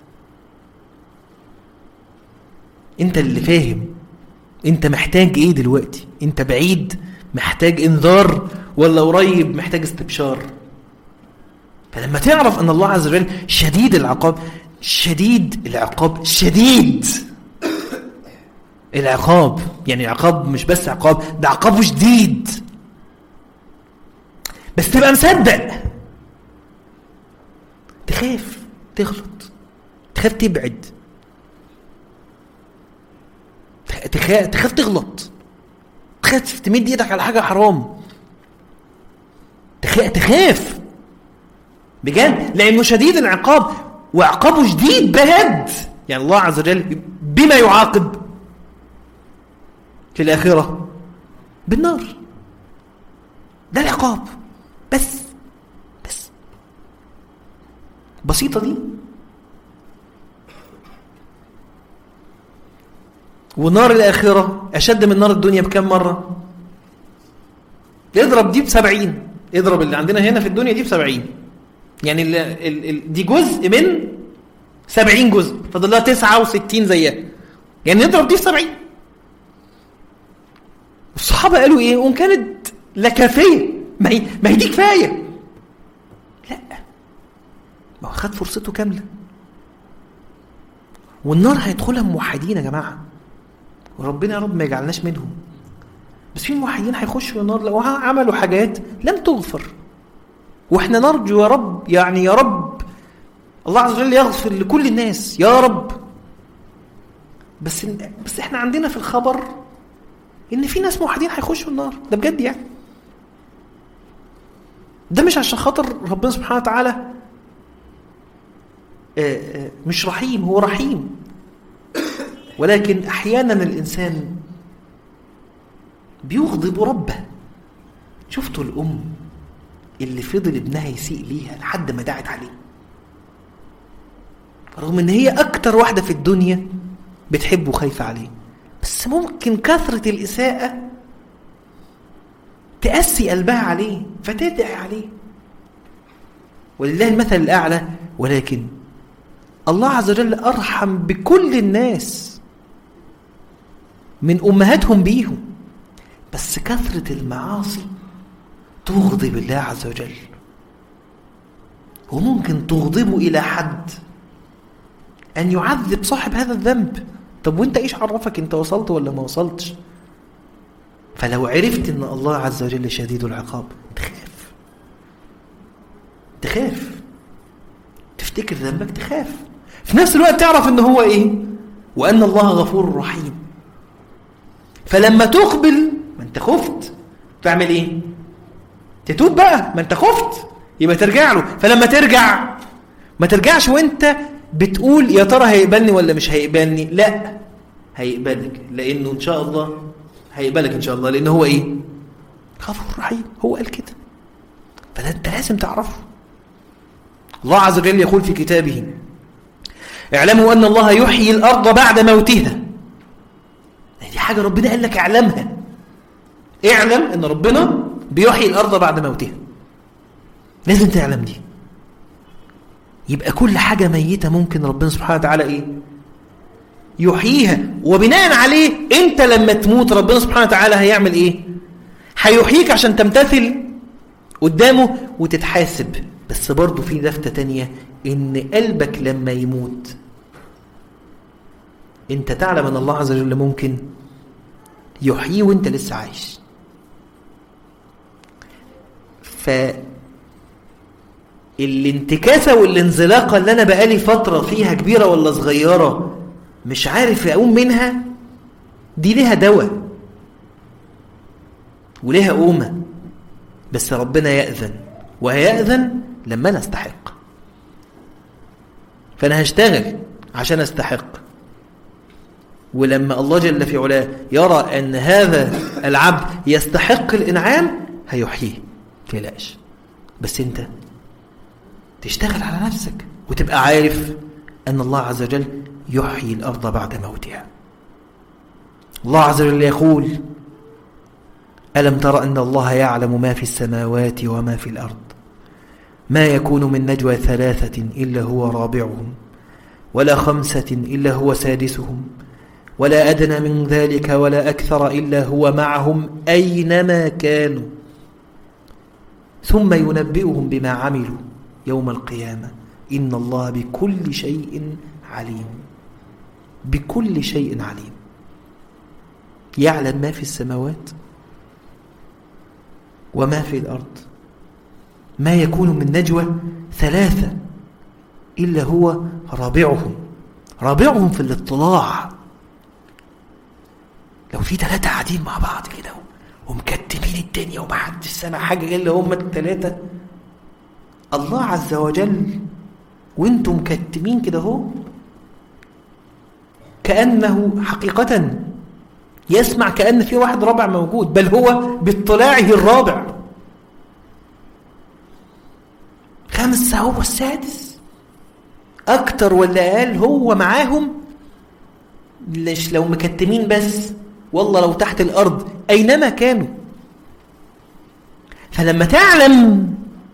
انت اللي فاهم انت محتاج ايه دلوقتي. انت بعيد محتاج انذار ولا قريب محتاج استبشار. فلما تعرف ان الله عز وجل شديد العقاب، شديد العقاب، شديد العقاب، يعني عقاب مش بس عقاب، ده عقابه شديد، بس تبقى مصدق. تخاف تغلط، تخاف تبعد، تخاف, تخاف تغلط، تخاف تمد ايدك على حاجة حرام، تخاف, تخاف بجد، لأنه شديد العقاب وعقابه شديد بجد. يعني الله عز وجل بما يعاقب في الآخرة بالنار. ده العقاب. بس بس بسيطة دي. ونار الآخرة أشد من نار الدنيا بكم مرة؟ اضرب دي بسبعين، اضرب اللي عندنا هنا في الدنيا دي بسبعين، يعني ال ال ال دي جزء من سبعين جزء، فضل لها تسعة وستين زيها، يعني نضرب دي في سبعين. الصحابة قالوا ايه؟ وان كانت لا كافيه، ما هي ما هي دي كفايه. لا، ما هو خد فرصته كامله. والنار هيدخلها موحدين يا جماعه، وربنا يا رب ما يجعلناش منهم. بس في موحدين هيخشوا النار لو عملوا حاجات لم تغفر، واحنا نرجو يا رب، يعني يا رب الله عز وجل يغفر لكل الناس يا رب. بس بس احنا عندنا في الخبر ان في ناس موحدين هيخشوا النار، ده بجد يعني. ده مش عشان خاطر ربنا سبحانه وتعالى مش رحيم، هو رحيم، ولكن احيانا الانسان بيغضب ربه. شفتوا الام اللي فضل ابنها يسيء ليها لحد ما دعت عليه، رغم ان هي اكتر واحده في الدنيا بتحبه وخايفه عليه، بس ممكن كثره الاساءه تأسي قلبها عليه فتدعي عليه. ولله المثل الاعلى. ولكن الله عز وجل ارحم بكل الناس من امهاتهم بيهم، بس كثره المعاصي تغضب الله عز وجل، وممكن تغضبه الى حد ان يعذب صاحب هذا الذنب. طب وانت ايش عرفك انت وصلت ولا ما وصلتش؟ فلو عرفت ان الله عز وجل شديد العقاب تخاف، تخاف تفتكر ذنبك، تخاف في نفس الوقت تعرف ان هو ايه، وان الله غفور رحيم. فلما تقبل، ما انت خفت، تعمل ايه؟ تتوب بقى، ما انت خفت يبقى ترجع له. فلما ترجع ما ترجعش وانت بتقول يا ترى هيقبلني ولا مش هيقبلني، لا هيقبلك، لانه ان شاء الله هيقبلك ان شاء الله، لانه هو ايه؟ غفور رحيم، هو قال كده. فده انت لازم تعرفه. الله عز وجل يقول في كتابه: اعلموا ان الله يحيي الارض بعد موتها. دي حاجه ربنا قال لك اعلمها، اعلم ان ربنا بيحيي الارض بعد موتها، لازم تعلم دي. يبقى كل حاجه ميته ممكن ربنا سبحانه وتعالى ايه؟ يحييها. وبناء عليه انت لما تموت ربنا سبحانه وتعالى هيعمل ايه؟ هيحييك عشان تمتثل قدامه وتتحاسب. بس برضو في لفتة تانية، ان قلبك لما يموت انت تعلم ان الله عز وجل ممكن يحييه وانت لسه عايش. فالانتكاسة والانزلاقة اللي انا بقالي فترة فيها كبيرة ولا صغيرة مش عارف اقوم منها، دي ليها دواء وليها قومة، بس ربنا يأذن، وهيأذن لما انا استحق. فانا هشتغل عشان استحق، ولما الله جل في علاه يرى ان هذا العبد يستحق الانعام هيحييه، تقلقش. بس انت تشتغل على نفسك وتبقى عارف ان الله عز وجل يحيي الارض بعد موتها. الله عز وجل يقول: ألم تر أن الله يعلم ما في السماوات وما في الأرض، ما يكون من نجوى ثلاثة إلا هو رابعهم، ولا خمسة إلا هو سادسهم، ولا أدنى من ذلك ولا أكثر إلا هو معهم أينما كانوا، ثم ينبئهم بما عملوا يوم القيامة إن الله بكل شيء عليم. بكل شيء عليم، يعلم ما في السماوات وما في الأرض. ما يكون من نجوى ثلاثة إلا هو رابعهم. رابعهم في الاطلاع. لو في ثلاثة قاعدين مع بعض كده ومكتمين الدنيا ومحدش سمع حاجة إلا هم الثلاثة، الله عز وجل وانتم مكتمين كده هو كأنه حقيقة يسمع، كأن في واحد رابع موجود، بل هو باطلاعه الرابع. خمسة هو السادس، أكتر ولا أقل هو معاهم. ليش لو مكتمين بس، والله لو تحت الأرض أينما كانوا. فلما تعلم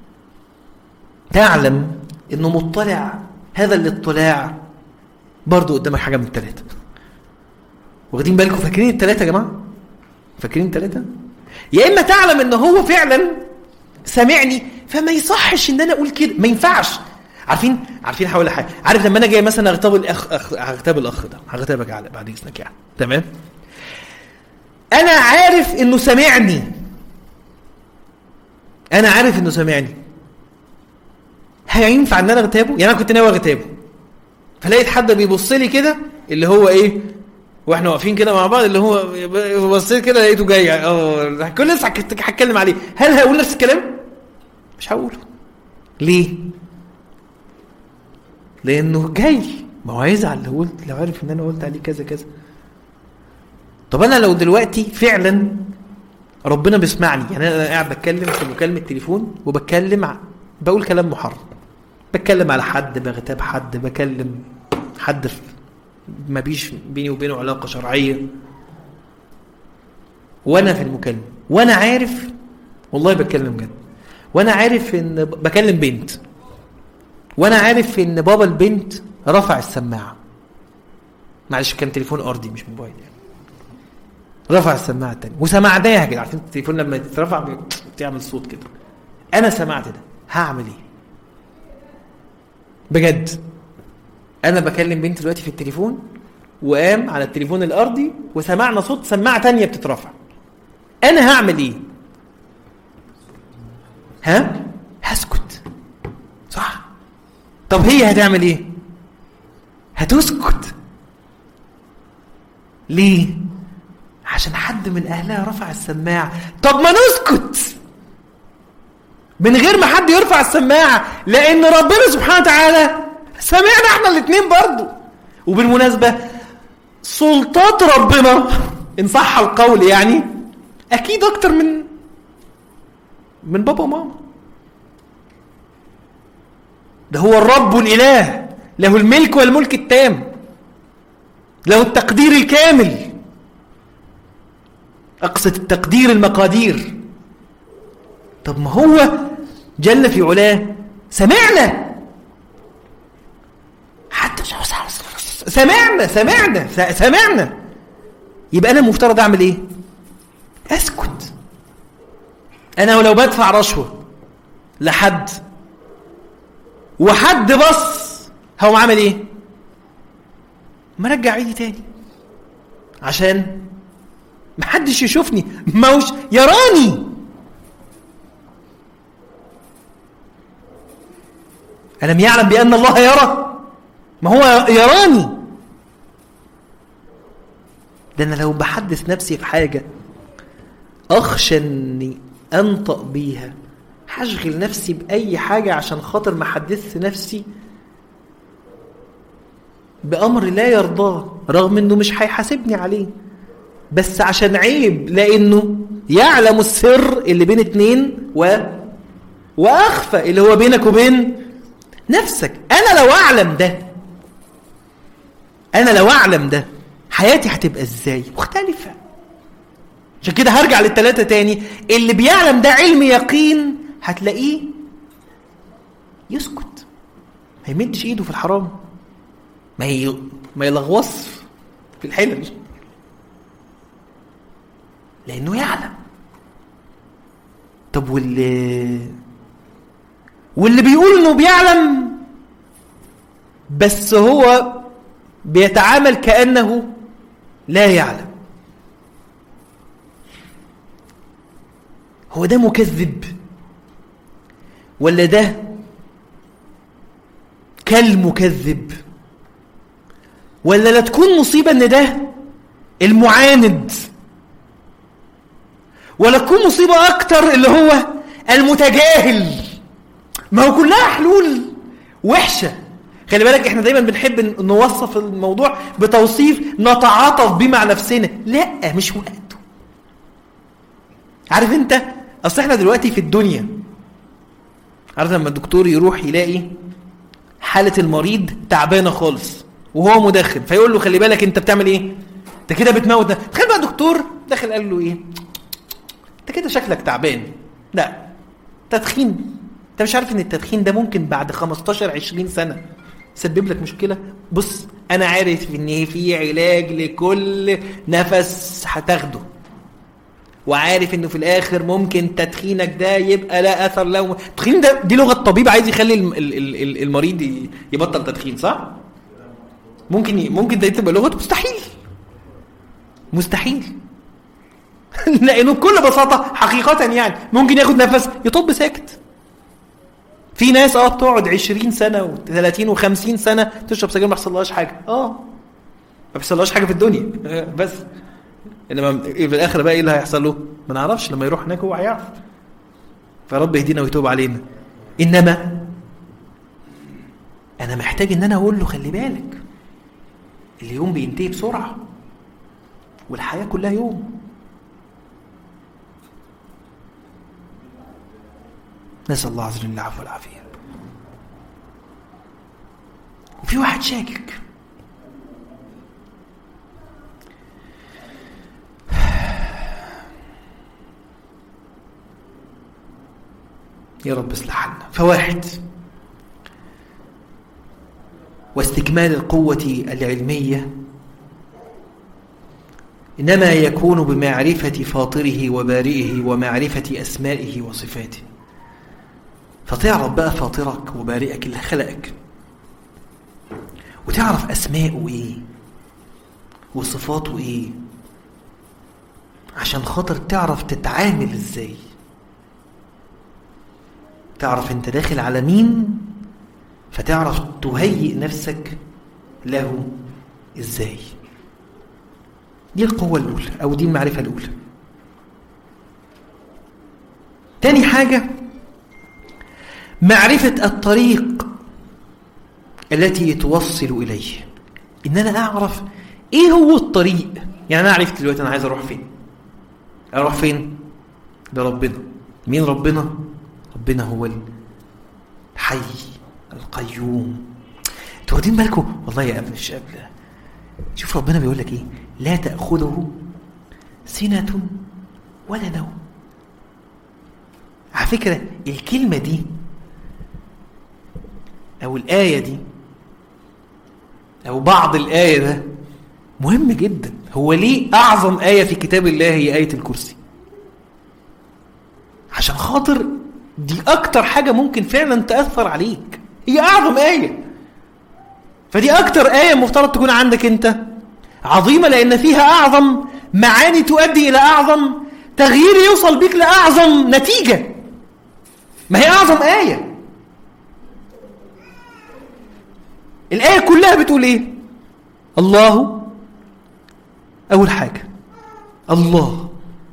تعلم إنه مطلع، هذا الاطلاع برضو قدامك حاجة من الثلاثة. واخدين بالكم؟ فاكرين الثلاثة يا جماعة؟ فاكرين الثلاثة؟ يا اما تعلم ان هو فعلا سامعني، فما يصحش ان انا اقول كده، ما ينفعش. عارفين عارفين حوالي حاجه، عارف لما انا جاي مثلا اغتاب الاخ أخ... اغتاب الاخ ده، هغتابك على بعد اذنك يعني، تمام؟ انا عارف انه سامعني، انا عارف انه سامعني، هينفع ان انا اغتابه؟ يعني انا كنت ناوي اغتابه، فلقيت حد بيبص لي كده اللي هو ايه، واحنا واقفين كده مع بعض، اللي هو بصيت كده لقيته جاي، اه كل لسه هتكلم عليه، هل هقول نفس الكلام؟ مش هقوله. ليه؟ لانه جاي، ما هو هيزعل لو قلت، لو عارف ان انا قلت عليه كذا كذا. طب انا لو دلوقتي فعلا ربنا بيسمعني، يعني انا قاعد بتكلم في مكالمه تليفون وبتكلم، بقول كلام محرم، بتكلم على حد، بغتاب حد، بكلم حد في ما بيش بيني وبينه علاقه شرعيه، وانا في المكالمه وانا عارف، والله بتكلم جد، وانا عارف ان بكلم بنت، وانا عارف ان بابا البنت رفع السماعه، معلش كان تليفون ارضي مش موبايل يعني، رفع السماعه الثانيه وسمعناها كده، عارفين التليفون لما يترفع بتعمل صوت كده، انا سمعت ده، هعمل ايه؟ بجد انا بكلم بنت دلوقتي في التليفون، وقام على التليفون الارضي وسمعنا صوت سماعه تانية بتترفع، انا هعمل ايه؟ ها؟ هسكت، صح؟ طب هي هتعمل ايه؟ هتسكت. ليه؟ عشان حد من اهلها رفع السماعه. طب ما نسكت من غير ما حد يرفع السماعه، لان ربنا سبحانه وتعالى سمعنا احنا الاثنين برضو. وبالمناسبه سلطات ربنا ان صح القول يعني اكيد اكتر من من بابا وماما. ده هو الرب الاله، له الملك والملك التام، له التقدير الكامل، اقصد التقدير المقادير. طب ما هو جل في علاه سمعنا، حتى سمعنا سمعنا سمعنا يبقى انا مفترض اعمل ايه؟ اسكت. انا ولو بدفع رشوه لحد وحد بص، هو عامل ايه؟ مرجع ايدي تاني عشان محدش يشوفني، موش يراني. ألم يعلم بأن الله يرى؟ ما هو يراني. ده أنا لو بحدث نفسي في حاجة أخشى أني أنطق بيها، هشغل نفسي بأي حاجة عشان خاطر ما حدثت نفسي بأمر لا يرضاه، رغم أنه مش هيحاسبني عليه، بس عشان عيب، لأنه يعلم السر اللي بين اتنين و... وأخفى اللي هو بينك وبين نفسك. أنا لو أعلم ده أنا لو أعلم ده حياتي هتبقى إزاي؟ مختلفة. عشان كده هرجع للثلاثة تاني. اللي بيعلم ده علم يقين هتلاقيه يسكت، ما يمدش إيده في الحرام، ما ي... ما يلغوص في الحلم، لأنه يعلم. طب واللي واللي بيقول إنه بيعلم بس هو بيتعامل كأنه لا يعلم، هو ده مكذب ولا ده كالمكذب؟ ولا لا تكون مصيبة ان ده المعاند، ولا تكون مصيبة اكتر اللي هو المتجاهل؟ ما هو كلها حلول وحشة. خلي بالك احنا دايما بنحب نوصف الموضوع بتوصيف نتعاطف بيه مع نفسنا، لا مش وقته. عارف انت، اصل احنا دلوقتي في الدنيا، عارف لما الدكتور يروح يلاقي حالة المريض تعبانة خالص وهو مدخن، فيقول له خلي بالك انت بتعمل ايه؟ انت كده بتموت. تخيل بقى دكتور داخل قال له ايه؟ انت كده شكلك تعبان. لا، تدخين، انت مش عارف ان التدخين ده ممكن بعد خمستاشر عشرين سنة سبب لك مشكلة؟ بص انا عارف ان في علاج لكل نفس هتاخده، وعارف انه في الاخر ممكن تدخينك ده يبقى لا اثر له. التدخين ده دي لغه الطبيب عايز يخلي المريض يبطل تدخين، صح؟ ممكن ممكن ده تبقى لغه مستحيل مستحيل لانه بكل بساطه حقيقه يعني ممكن ياخد نفس يطب ساكت. في ناس اه بتقعد عشرين سنه وثلاثين وخمسين سنه تشرب سجاير ما بيحصلهاش حاجه، اه ما بيحصلهاش حاجه في الدنيا بس انما في الاخر بقى ايه اللي هيحصل له ما نعرفش. لما يروح هناك هو هيعرف. فرب يهدينا ويتوب علينا. انما انا محتاج ان انا اقول له خلي بالك اليوم بينتهي بسرعه والحياه كلها يوم. نسال الله عز وجل العفو والعافيه. وفي واحد شاكك، يا رب اصلح حالنا. فواحد واستكمال القوة العلمية إنما يكون بمعرفة فاطره وبارئه ومعرفة أسمائه وصفاته. فتعرف بقى فاطرك وبارئك اللي خلقك، وتعرف أسماءه إيه وصفاته إيه، عشان خاطر تعرف تتعامل إزاي، تعرف انت داخل على مين، فتعرف تهيئ نفسك له ازاي. دي القوة الأولى أو دي المعرفة الأولى. تاني حاجة معرفة الطريق التي توصل إليه. إن أنا أعرف إيه هو الطريق. يعني أنا عرفت دلوقتي أنا عايز أروح فين. أروح فين؟ لربنا. مين ربنا؟ ربنا هو الحي القيوم. انتوا واخدين بالكم؟ والله يا ابن الشاب، شوف ربنا بيقول لك ايه؟ لا تأخذه سنة ولا نوم. على فكرة الكلمة دي او الآية دي او بعض الآية ده مهم جدا. هو ليه اعظم آية في كتاب الله هي آية الكرسي؟ عشان خاطر دي اكتر حاجة ممكن فعلا تأثر عليك، هي اعظم آية. فدي اكتر آية مفترض تكون عندك انت عظيمة، لان فيها اعظم معاني تؤدي الى اعظم تغيير يوصل بيك لاعظم نتيجة. ما هي اعظم آية. الآية كلها بتقول ايه؟ الله اول حاجة، الله.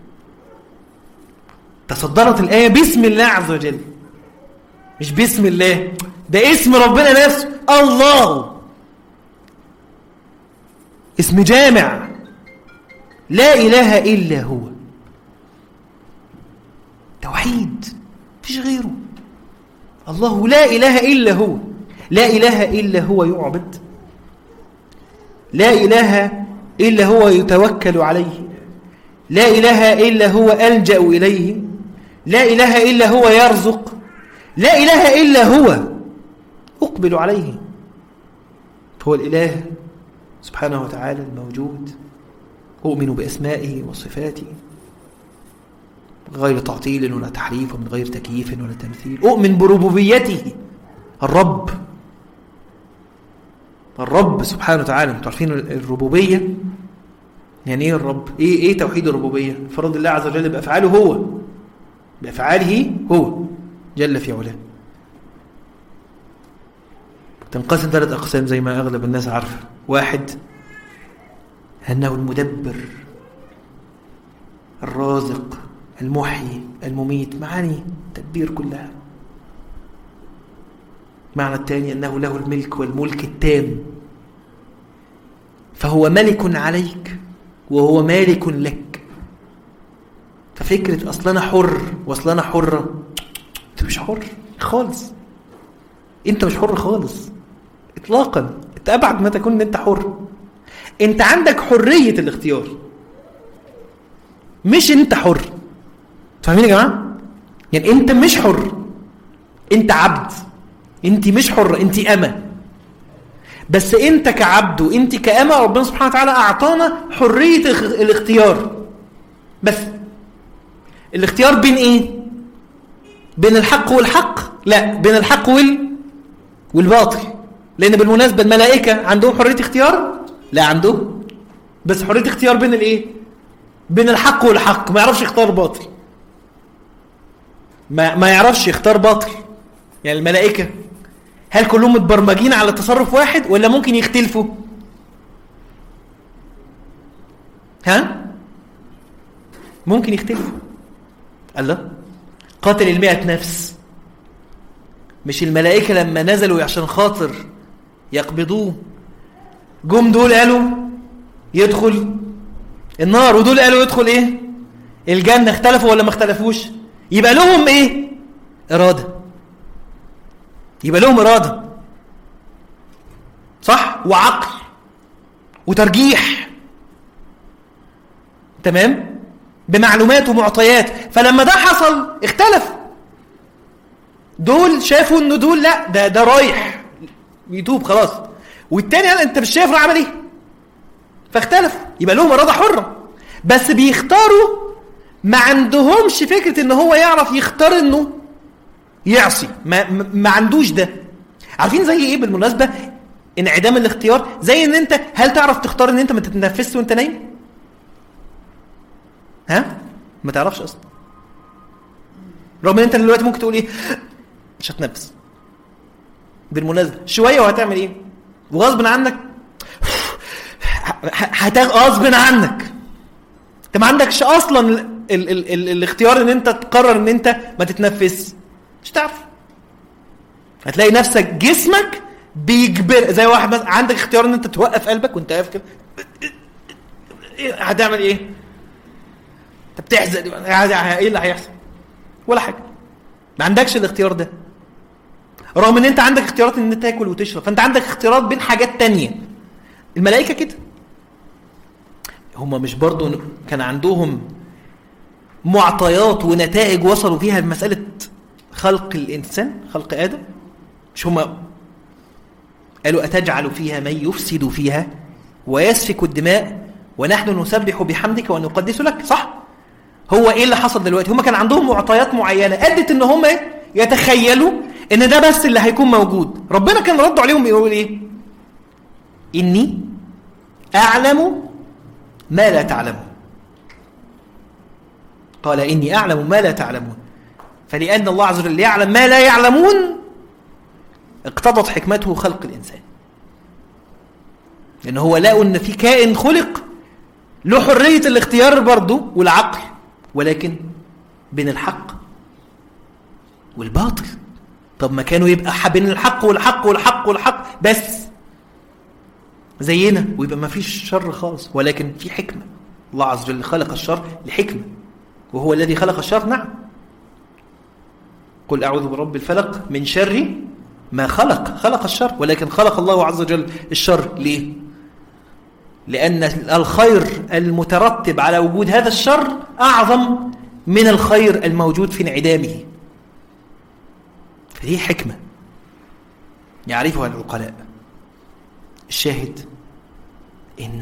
تصدرت الآية باسم الله عز وجل، مش باسم الله، ده اسم ربنا نفسه الله، اسم جامع لا إله إلا هو. توحيد مفيش غيره. الله لا إله إلا هو، لا إله إلا هو يعبد، لا إله إلا هو يتوكل عليه، لا إله إلا هو ألجأ إليه، لا إله إلا هو يرزق، لا إله إلا هو أقبل عليه. هو الإله سبحانه وتعالى الموجود. أؤمن بأسمائه وصفاته غير تعطيل ولا تحريف ومن غير تكييف ولا تمثيل. أؤمن بربوبيته، الرب الرب سبحانه وتعالى. انتوا عارفين الربوبية يعني ايه؟ الرب ايه ايه توحيد الربوبية؟ فرض الله عز وجل بأفعاله هو، بأفعاله هو جل في علاه. تنقسم ثلاث أقسام زي ما أغلب الناس عارفة. واحد أنه المدبر الرازق المحيي المميت، معاني تدبير كلها. معنى الثاني أنه له الملك والملك التام، فهو ملك عليك وهو مالك لك. ففكرة أصلنا حر وأصلنا حرة، أنت مش حر خالص، أنت مش حر خالص إطلاقا. أنت أبعد ما تكون أن أنت حر. أنت عندك حرية الاختيار، مش أنت حر. فاهمين يا جماعة؟ يعني أنت مش حر، أنت عبد. أنت مش حر، أنت أمة. بس أنت كعبد وأنت كأمة ربنا سبحانه وتعالى أعطانا حرية الاختيار بس. الاختيار بين ايه؟ بين الحق والحق؟ لا، بين الحق وال والباطل. لان بالمناسبه الملائكه عندهم حريه اختيار؟ لا عندهم، بس حريه اختيار بين الايه؟ بين الحق والحق. ما يعرفش يختار باطل، ما ما يعرفش يختار باطل. يعني الملائكه هل كلهم متبرمجين على تصرف واحد ولا ممكن يختلفوا؟ ها؟ ممكن يختلفوا. الله، قاتل المئة نفس، مش الملائكة لما نزلوا عشان خاطر يقبضوه جم دول قالوا يدخل النار ودول قالوا يدخل ايه؟ الجنة. اختلفوا ولا ما اختلفوش؟ يبقى لهم ايه؟ إرادة. يبقى لهم إرادة، صح؟ وعقل وترجيح، تمام؟ بمعلومات ومعطيات. فلما ده حصل اختلف. دول شافوا انه دول لا، ده ده رايح يتوب خلاص، والتاني قال انت مش شايف راح عمل ايه، فاختلف. يبقى لهم إرادة حرة، بس بيختاروا. ما عندهمش فكرة ان هو يعرف يختار انه يعصي، ما, ما عندوش ده. عارفين زي ايه بالمناسبة انعدام الاختيار؟ زي ان انت هل تعرف تختار ان انت ما تتنفسش وانت نايم؟ ها؟ ما تعرفش اصلا، رغم ان انت دلوقتي ممكن تقول ايه؟ مش هتنفس بالمناسبة شوية وهتعمل ايه؟ وغصب عنك هتغ غصب عنك انت ما عندكش اصلا ال... ال... ال... ال... الاختيار ان انت تقرر ان انت ما تتنفس. مش تعرف، هتلاقي نفسك جسمك بيجبر. زي واحد مثلا عندك اختيار ان انت توقف قلبك وانت واقف كده، هتعمل ايه؟ انت بتحزن، ايه اللي هيحصل؟ ولا حاجه. ما عندكش الاختيار ده، رغم ان انت عندك اختيارات ان انت تاكل وتشرب. فانت عندك اختيارات بين حاجات تانية. الملائكه كده، هم مش برضو كان عندهم معطيات ونتائج وصلوا فيها بمساله خلق الانسان، خلق ادم؟ مش هم قالوا اتجعل فيها من يفسد فيها ويسفك الدماء ونحن نسبح بحمدك ونقدس لك؟ صح. هو ايه اللي حصل دلوقتي؟ هم كان عندهم معطيات معينه ادت ان هم يتخيلوا ان ده بس اللي هيكون موجود. ربنا كان رد عليهم يقول ايه؟ اني اعلم ما لا تعلمون. قال اني اعلم ما لا تعلمون. فلان الله عز وجل يعلم ما لا يعلمون اقتضت حكمته خلق الانسان، لان هو لقوا ان في كائن خلق له حريه الاختيار برضه والعقل، ولكن بين الحق والباطل. طب ما كانوا يبقى بين الحق والحق والحق والحق بس زينا، ويبقى ما فيش شر خالص، ولكن في حكمة. الله عز وجل خلق الشر لحكمة، وهو الذي خلق الشر. نعم، قل أعوذ برب الفلق من شر ما خلق. خلق الشر، ولكن خلق الله عز وجل الشر ليه؟ لأن الخير المترتب على وجود هذا الشر أعظم من الخير الموجود في انعدامه. فهي حكمة يعرفها العقلاء. الشاهد إن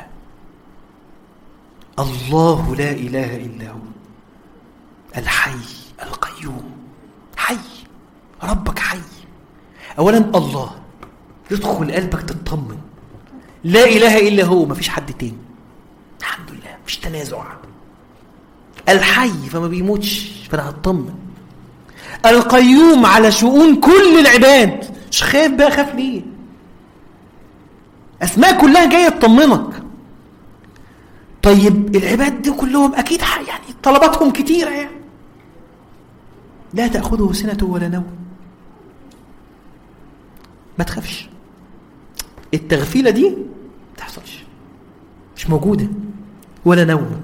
الله لا إله إلا هو الحي القيوم. حي، ربك حي. أولا الله يدخل قلبك تطمن، لا إله إلا هو، ما فيش حد تاني، الحمد لله، مش تنازع. الحي فما بيموتش، فأنا هطمن. القيوم على شؤون كل العباد، مش خاف بقى، خاف ليه؟ أسماء كلها جاية تطمنك. طيب العباد دي كلهم أكيد يعني طلباتهم كتيرة، يعني لا تأخذه سنة ولا نوم. ما تخافش، التغفيلة دي ما تحصلش، مش موجودة، ولا نوم،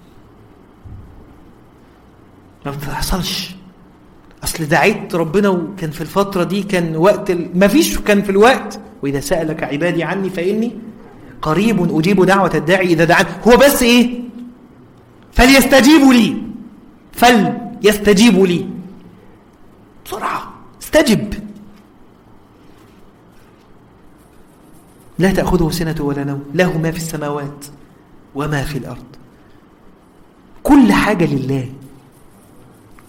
ما بتحصلش. أصل دعيت ربنا وكان في الفترة دي كان وقت ال... ما فيش، كان في الوقت وإذا سألك عبادي عني فإني قريب أجيب دعوة الداعي إذا دعان. هو بس إيه؟ فليستجيبوا لي، فليستجيبوا لي بسرعة، استجب. لا تأخذه سنة ولا نوم، له ما في السماوات وما في الأرض، كل حاجة لله.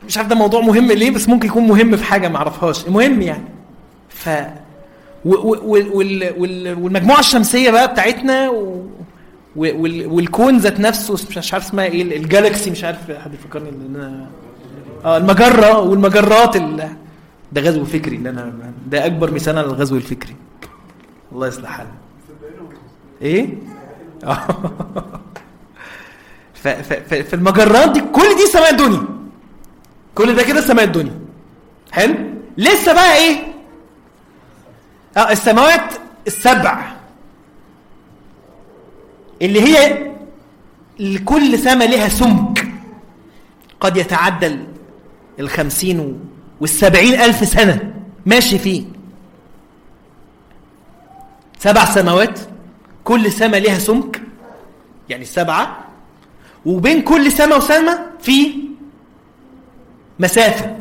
مش عارف ده موضوع مهم ليه، بس ممكن يكون مهم في حاجة ما اعرفهاش. المهم يعني ف والمجموعة الشمسية بقى بتاعتنا و... والكون ذات نفسه مش عارف اسمها ايه، الجالاكسي، مش عارف حد يفكرني ان انا اه المجرة والمجرات ال... ده غزو فكري اللي انا ده اكبر مثال على الغزو الفكري. الله يصلح حالنا. ايه ف... ف... في المجرات دي كل دي سماء الدنيا، كل ده كده سماء الدنيا. حلو. لسه بقى ايه اه السماوات السبع اللي هي لكل سماء لها سمك قد يتعدى الخمسين والسبعين ألف سنة ماشي فيه. سبع سماوات كل سماء لها سمك، يعني السبعة، وبين كل سماء وسماء في مسافة،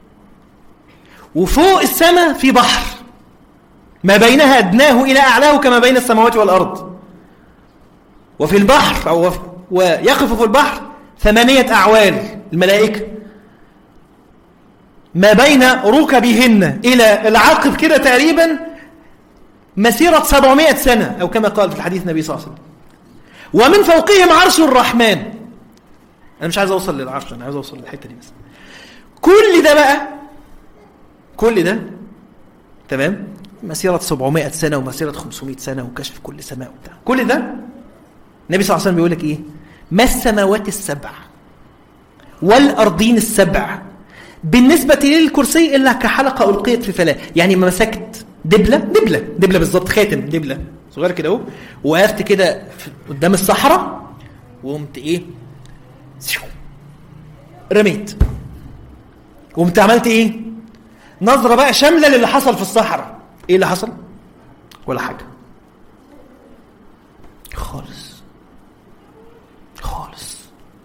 وفوق السماء في بحر ما بينها أدناه إلى أعلاه كما بين السماوات والأرض. وفي البحر أو ويقف في البحر ثمانية أعوال الملائكة ما بين ركبهن إلى العقب كده تقريبا مسيرة سبعمائة سنة أو كما قال في الحديث النبي صلى الله عليه وسلم. ومن فوقهم عرش الرحمن. أنا مش عايز أوصل للعرش، أنا عايز أوصل للحتة دي بس. كل ده بقى كل ده تمام مسيرة سبعمائة سنة ومسيرة خمسمائة سنة وكشف كل سماء وبتاع. كل ده النبي صلى الله عليه وسلم بيقول لك إيه؟ ما السماوات السبع والأرضين السبع بالنسبة للكرسي إلا كحلقة ألقيت في فلاة. يعني ما مسكت دبلة دبلة دبلة بالظبط، خاتم دبلة صغير كده اهو، وقفت كده قدام الصحراء وقمت ايه رميت، وقمت عملت ايه نظرة بقى شاملة للي حصل في الصحراء. ايه اللي حصل؟ ولا حاجة خالص خالص.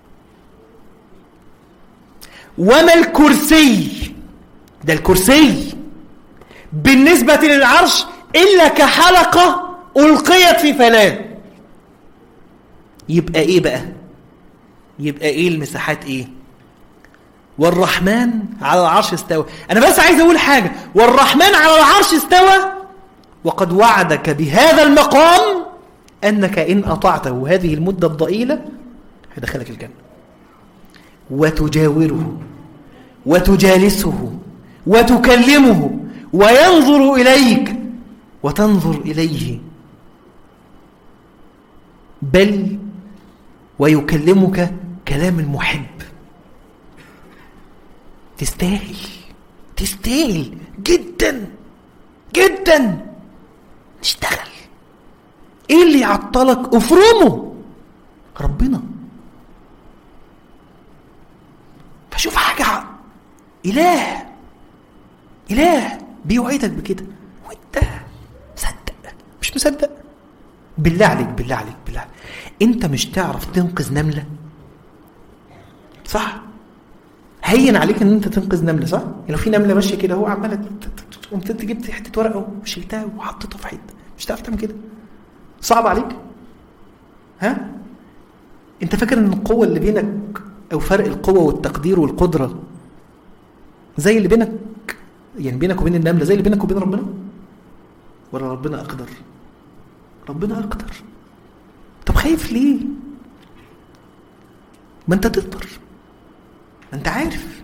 وما الكرسي، ده الكرسي بالنسبة للعرش إلا كحلقة ألقيت في فلاة. يبقى إيه بقى؟ يبقى إيه المساحات إيه؟ والرحمن على العرش استوى. أنا بس عايز أقول حاجة، والرحمن على العرش استوى وقد وعدك بهذا المقام أنك إن أطعته هذه المدة الضئيلة هيدخلك الجنة، وتجاوره وتجالسه وتكلمه وينظر إليك وتنظر إليه، بل ويكلمك كلام المحب. تستاهل تستاهل جدا جدا. اشتغل. ايه اللي يعطلك؟ افرمه ربنا. فشوف حاجة، إله إله بيوعدك بكده وانت مصدق مش مصدق. بالله عليك بالله عليك بالله عليك. انت مش تعرف تنقذ نملة صح؟ هين عليك ان انت تنقذ نملة صح؟ يعني لو في نملة ماشية كده هو عمالة قمت انت جبت حتة ورقة وشلتها وحطيتها في حتة، مش تعرف تعمل كده؟ صعب عليك؟ ها؟ انت فاكر ان القوة اللي بينك او فرق القوة والتقدير والقدرة زي اللي بينك يعني بينك وبين النملة زي اللي بينك وبين ربنا؟ ولا ربنا أقدر؟ ربنا أقدر. طب خايف ليه؟ ما انت تقدر، ما انت عارف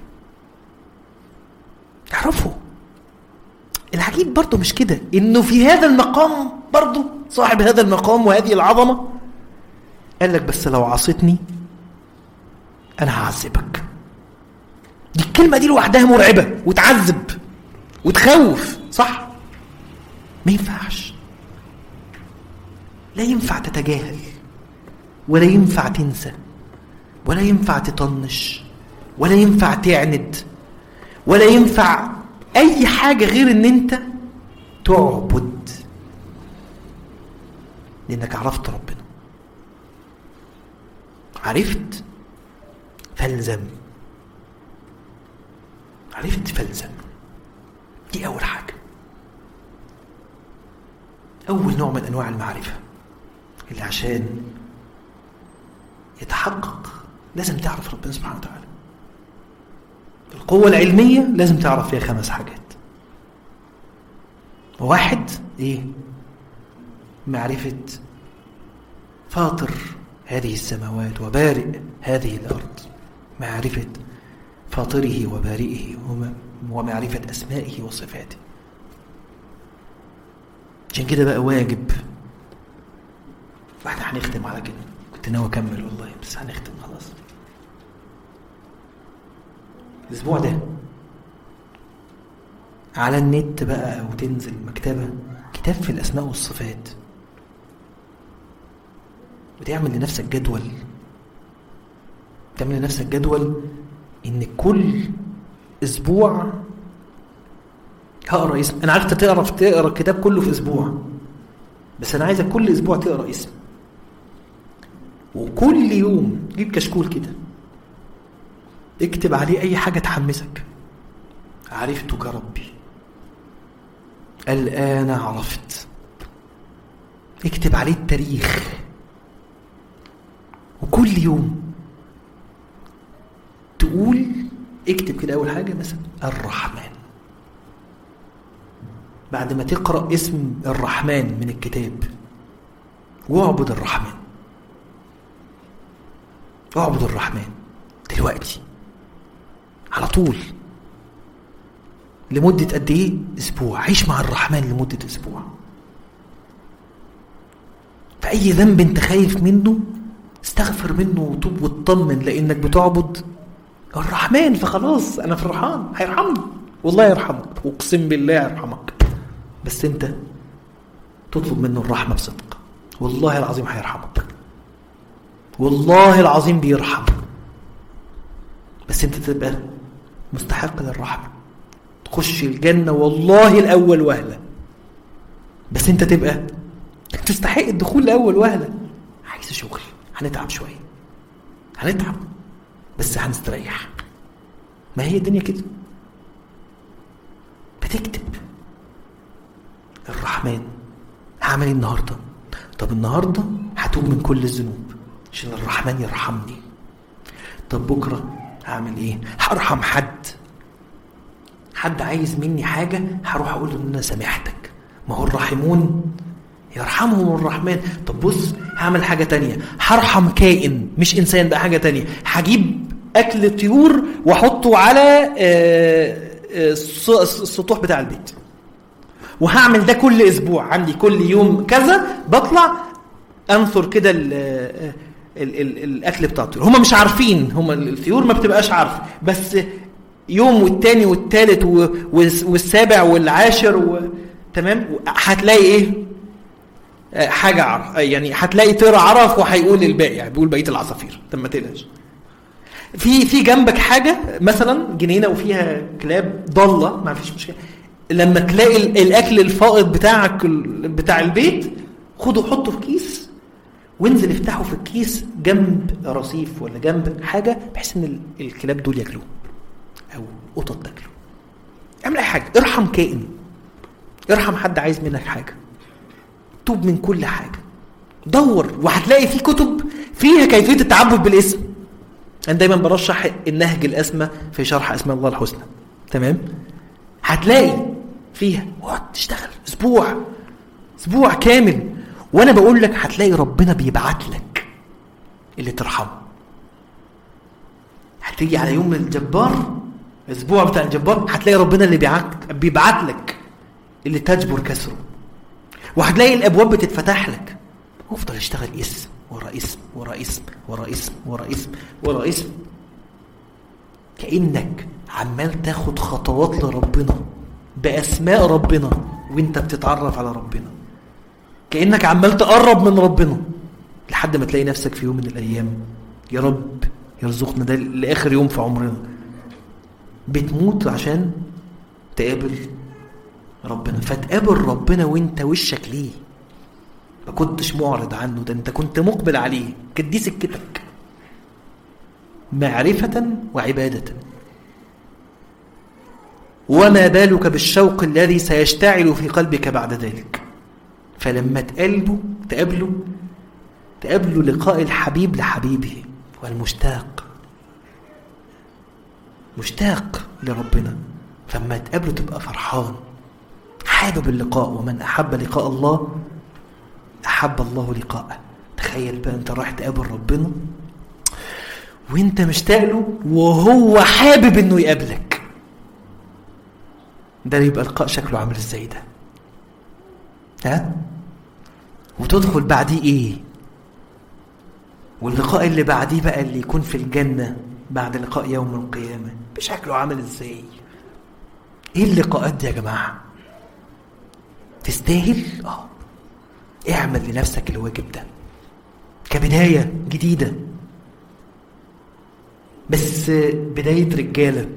تعرفه. العجيب برضو مش كده، انه في هذا المقام برضو صاحب هذا المقام وهذه العظمة قال لك بس لو عصيتني انا هعذبك. دي الكلمة دي لوحدها مرعبة وتعذب وتخوف صح؟ ما ينفعش، لا ينفع تتجاهل ولا ينفع تنسى ولا ينفع تطنش ولا ينفع تعند ولا ينفع اي حاجة غير ان انت تعبد، لانك عرفت ربنا. عرفت فالزم، عرفت فالزم. دي اول حاجة، اول نوع من انواع المعرفة اللي عشان يتحقق لازم تعرف ربنا سبحانه وتعالى. القوة العلمية لازم تعرف فيها خمس حاجات. واحد ايه؟ معرفة فاطر هذه السماوات وبارئ هذه الأرض، معرفة فاطره وبارئه ومعرفة أسمائه وصفاته. عشان كده بقى واجب، واحنا هنختم على كده، كنت ناوي أكمل والله بس هنختم خلاص. الأسبوع ده على النت بقى أو تنزل مكتبة كتاب في الأسماء والصفات، وتعمل لنفسك جدول، تعمل لنفسك جدول إن كل أسبوع هقرأ اسم. أنا عارف تقرأ تقرأ الكتاب كله في أسبوع، بس أنا عايزك كل أسبوع تقرأ اسم، وكل يوم جيب كشكول كده اكتب عليه أي حاجة تحمسك. عرفتك ربي، الآن عرفت. اكتب عليه التاريخ، وكل يوم تقول اكتب كده أول حاجة مثلا الرحمن. بعد ما تقرأ اسم الرحمن من الكتاب واعبد الرحمن، اعبد الرحمن دلوقتي على طول لمدة قد ايه؟ اسبوع. عيش مع الرحمن لمدة اسبوع. فأي ذنب انت خايف منه استغفر منه وتوب واطمن، لانك بتعبد الرحمن. فخلاص انا فرحان، هيرحمني والله، يرحمك اقسم بالله يرحمك، بس انت تطلب منه الرحمة بصدق، والله العظيم هيرحمك، والله العظيم بيرحم، بس انت تبقى مستحق للرحمة، تخش الجنة والله الأول وهلة، بس انت تبقى تستحق الدخول الأول وهلة. عايز شغل، هنتعب شوية، هنتعب بس هنستريح. ما هي الدنيا كده. بتكتب الرحمن هعمل ايه النهاردة؟ طب النهاردة هتوب من كل الذنوب عشان الرحمن يرحمني. طب بكرة هعمل ايه؟ هرحم حد، حد عايز مني حاجة هروح اقول له ان انا سامحتك، ما هو الراحمون يرحمهم الرحمن. طب بص هعمل حاجة تانية، هرحم كائن مش انسان بقى، حاجة تانية، هجيب اكل طيور واحطه على السطوح بتاع البيت، وهعمل ده كل اسبوع. عندي كل يوم كذا بطلع انثر كده ال ال ال الاكل بتاع الطيور. هم مش عارفين، هم الطيور ما بتبقاش عارفه، بس يوم والتاني والتالت والسابع والعاشر و... تمام، هتلاقي ايه؟ حاجه عرف، يعني هتلاقي طير عرف وهيقول الباقي، يعني بيقول بقيه العصافير. طب ما تقلقش، في في جنبك حاجه مثلا جنينه وفيها كلاب ضاله، ما فيش مشكله. لما تلاقي الاكل الفائض بتاعك بتاع البيت خده حطه في كيس وانزل افتحه في الكيس جنب رصيف ولا جنب حاجه، بحيث ان الكلاب دول ياكلوه او قطط تاكله. اعمل اي حاجه، ارحم كائن، ارحم حد عايز منك حاجه، توب من كل حاجه. دور وهتلاقي في كتب فيها كيفيه التعبد بالاسم. انا دايما برشح النهج الاسمى في شرح اسماء الله الحسنى، تمام؟ هتلاقي فيها وقت تشتغل اسبوع اسبوع كامل، وانا بقول لك هتلاقي ربنا بيبعت لك اللي ترحمه. هتيجي على يوم الجبار، الاسبوع بتاع الجبار، هتلاقي ربنا اللي بيبعت لك اللي تجبر كسره، وهتلاقي الابواب بتتفتح لك. وافضل اشتغل اسم ورا اسم ورا اسم ورا اسم ورا اسم ورا اسم، كأنك عمال تاخد خطوات لربنا بأسماء ربنا وانت بتتعرف على ربنا، كأنك عمال تقرب من ربنا لحد ما تلاقي نفسك في يوم من الأيام، يا رب يرزقنا ده لآخر يوم في عمرنا، بتموت عشان تقابل ربنا. فتقابل ربنا وانت وشك ليه، ما كنتش معرض عنه، ده انت كنت مقبل عليه، كانت دي سكتك معرفة وعبادة. وما بالك بالشوق الذي سيشتعل في قلبك بعد ذلك. فلما تقابله تقابله تقابله لقاء الحبيب لحبيبه والمشتاق. مشتاق لربنا، فما تقابله تبقى فرحان حابب اللقاء. ومن أحب لقاء الله أحب الله لقاءه. تخيل بقى انت رايح تقابل ربنا وانت مشتاق له وهو حابب انه يقابلك، ده يبقى لقاء شكله عامل ازاي ده؟ ها؟ وتدخل بعديه ايه؟ واللقاء اللي بعديه بقى اللي يكون في الجنة بعد لقاء يوم القيامة بشكله عامل ازاي؟ ايه اللقاءات دي يا جماعة؟ تستاهل؟ اه اعمل لنفسك الواجب ده كبداية جديدة، بس بداية رجالة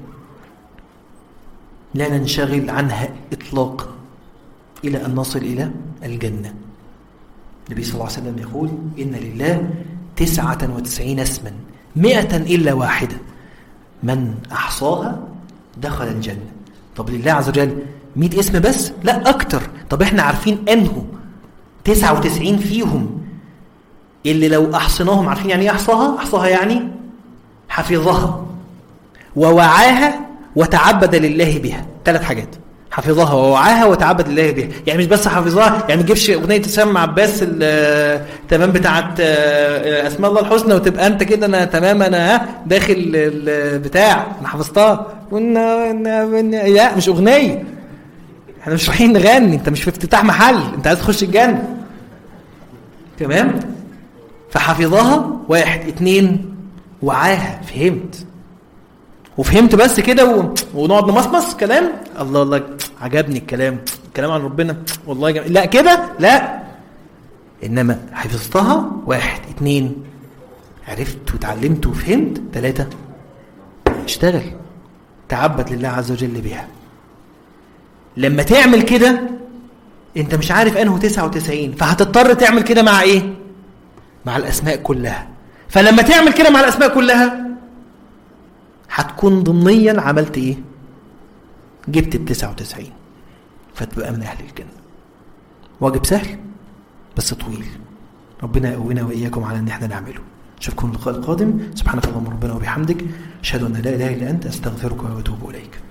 لا ننشغل عنها إطلاقا إلى أن نصل إلى الجنة. النبي صلى الله عليه وسلم يقول إن لله تسعة وتسعين اسما مئة إلا واحدة من أحصاها دخل الجنة. طب لله عز وجل مئة اسم بس؟ لا أكتر. طب إحنا عارفين أنه تسعة وتسعين فيهم اللي لو أحصناهم، عارفين يعني إيه أحصاها؟ أحصاها يعني حفظها ووعاها وتعبد لله بها. ثلاث حاجات: حفظها ووعاها وتعبد لله بها. يعني مش بس حفظها، يعني ما تجيبش اغنيه سام عباس تمام بتاعه اسماء الله الحسنى وتبقى انت كده انا تمام انا داخل البتاع انا حفظتها لا مش اغنيه. احنا مش رايحين نغني، انت مش في افتتاح محل، انت عايز تخش الجنه. تمام؟ فحفظها واحد. اتنين وعاها، فهمت وفهمت بس كده و... ونقعد نمصمص كلام الله الله عجبني الكلام الكلام عن ربنا والله جميل. لا كده لا، انما حفظتها واحد. اتنين عرفت وتعلمت وفهمت. ثلاثة اشتغل تعبد لله عز وجل بها. لما تعمل كده انت مش عارف انه تسعة وتسعين، فهتضطر تعمل كده مع ايه؟ مع الاسماء كلها. فلما تعمل كده مع الاسماء كلها هتكون ضمنيا عملت ايه؟ جبت التسعة وتسعين، فتبقى من اهل الجنة. واجب سهل بس طويل، ربنا يقوينا واياكم على ان احنا نعمله. نشوفكم اللقاء القادم. سبحانك اللهم ربنا وبحمدك، اشهد ان لا اله الا انت، استغفرك واتوب اليك.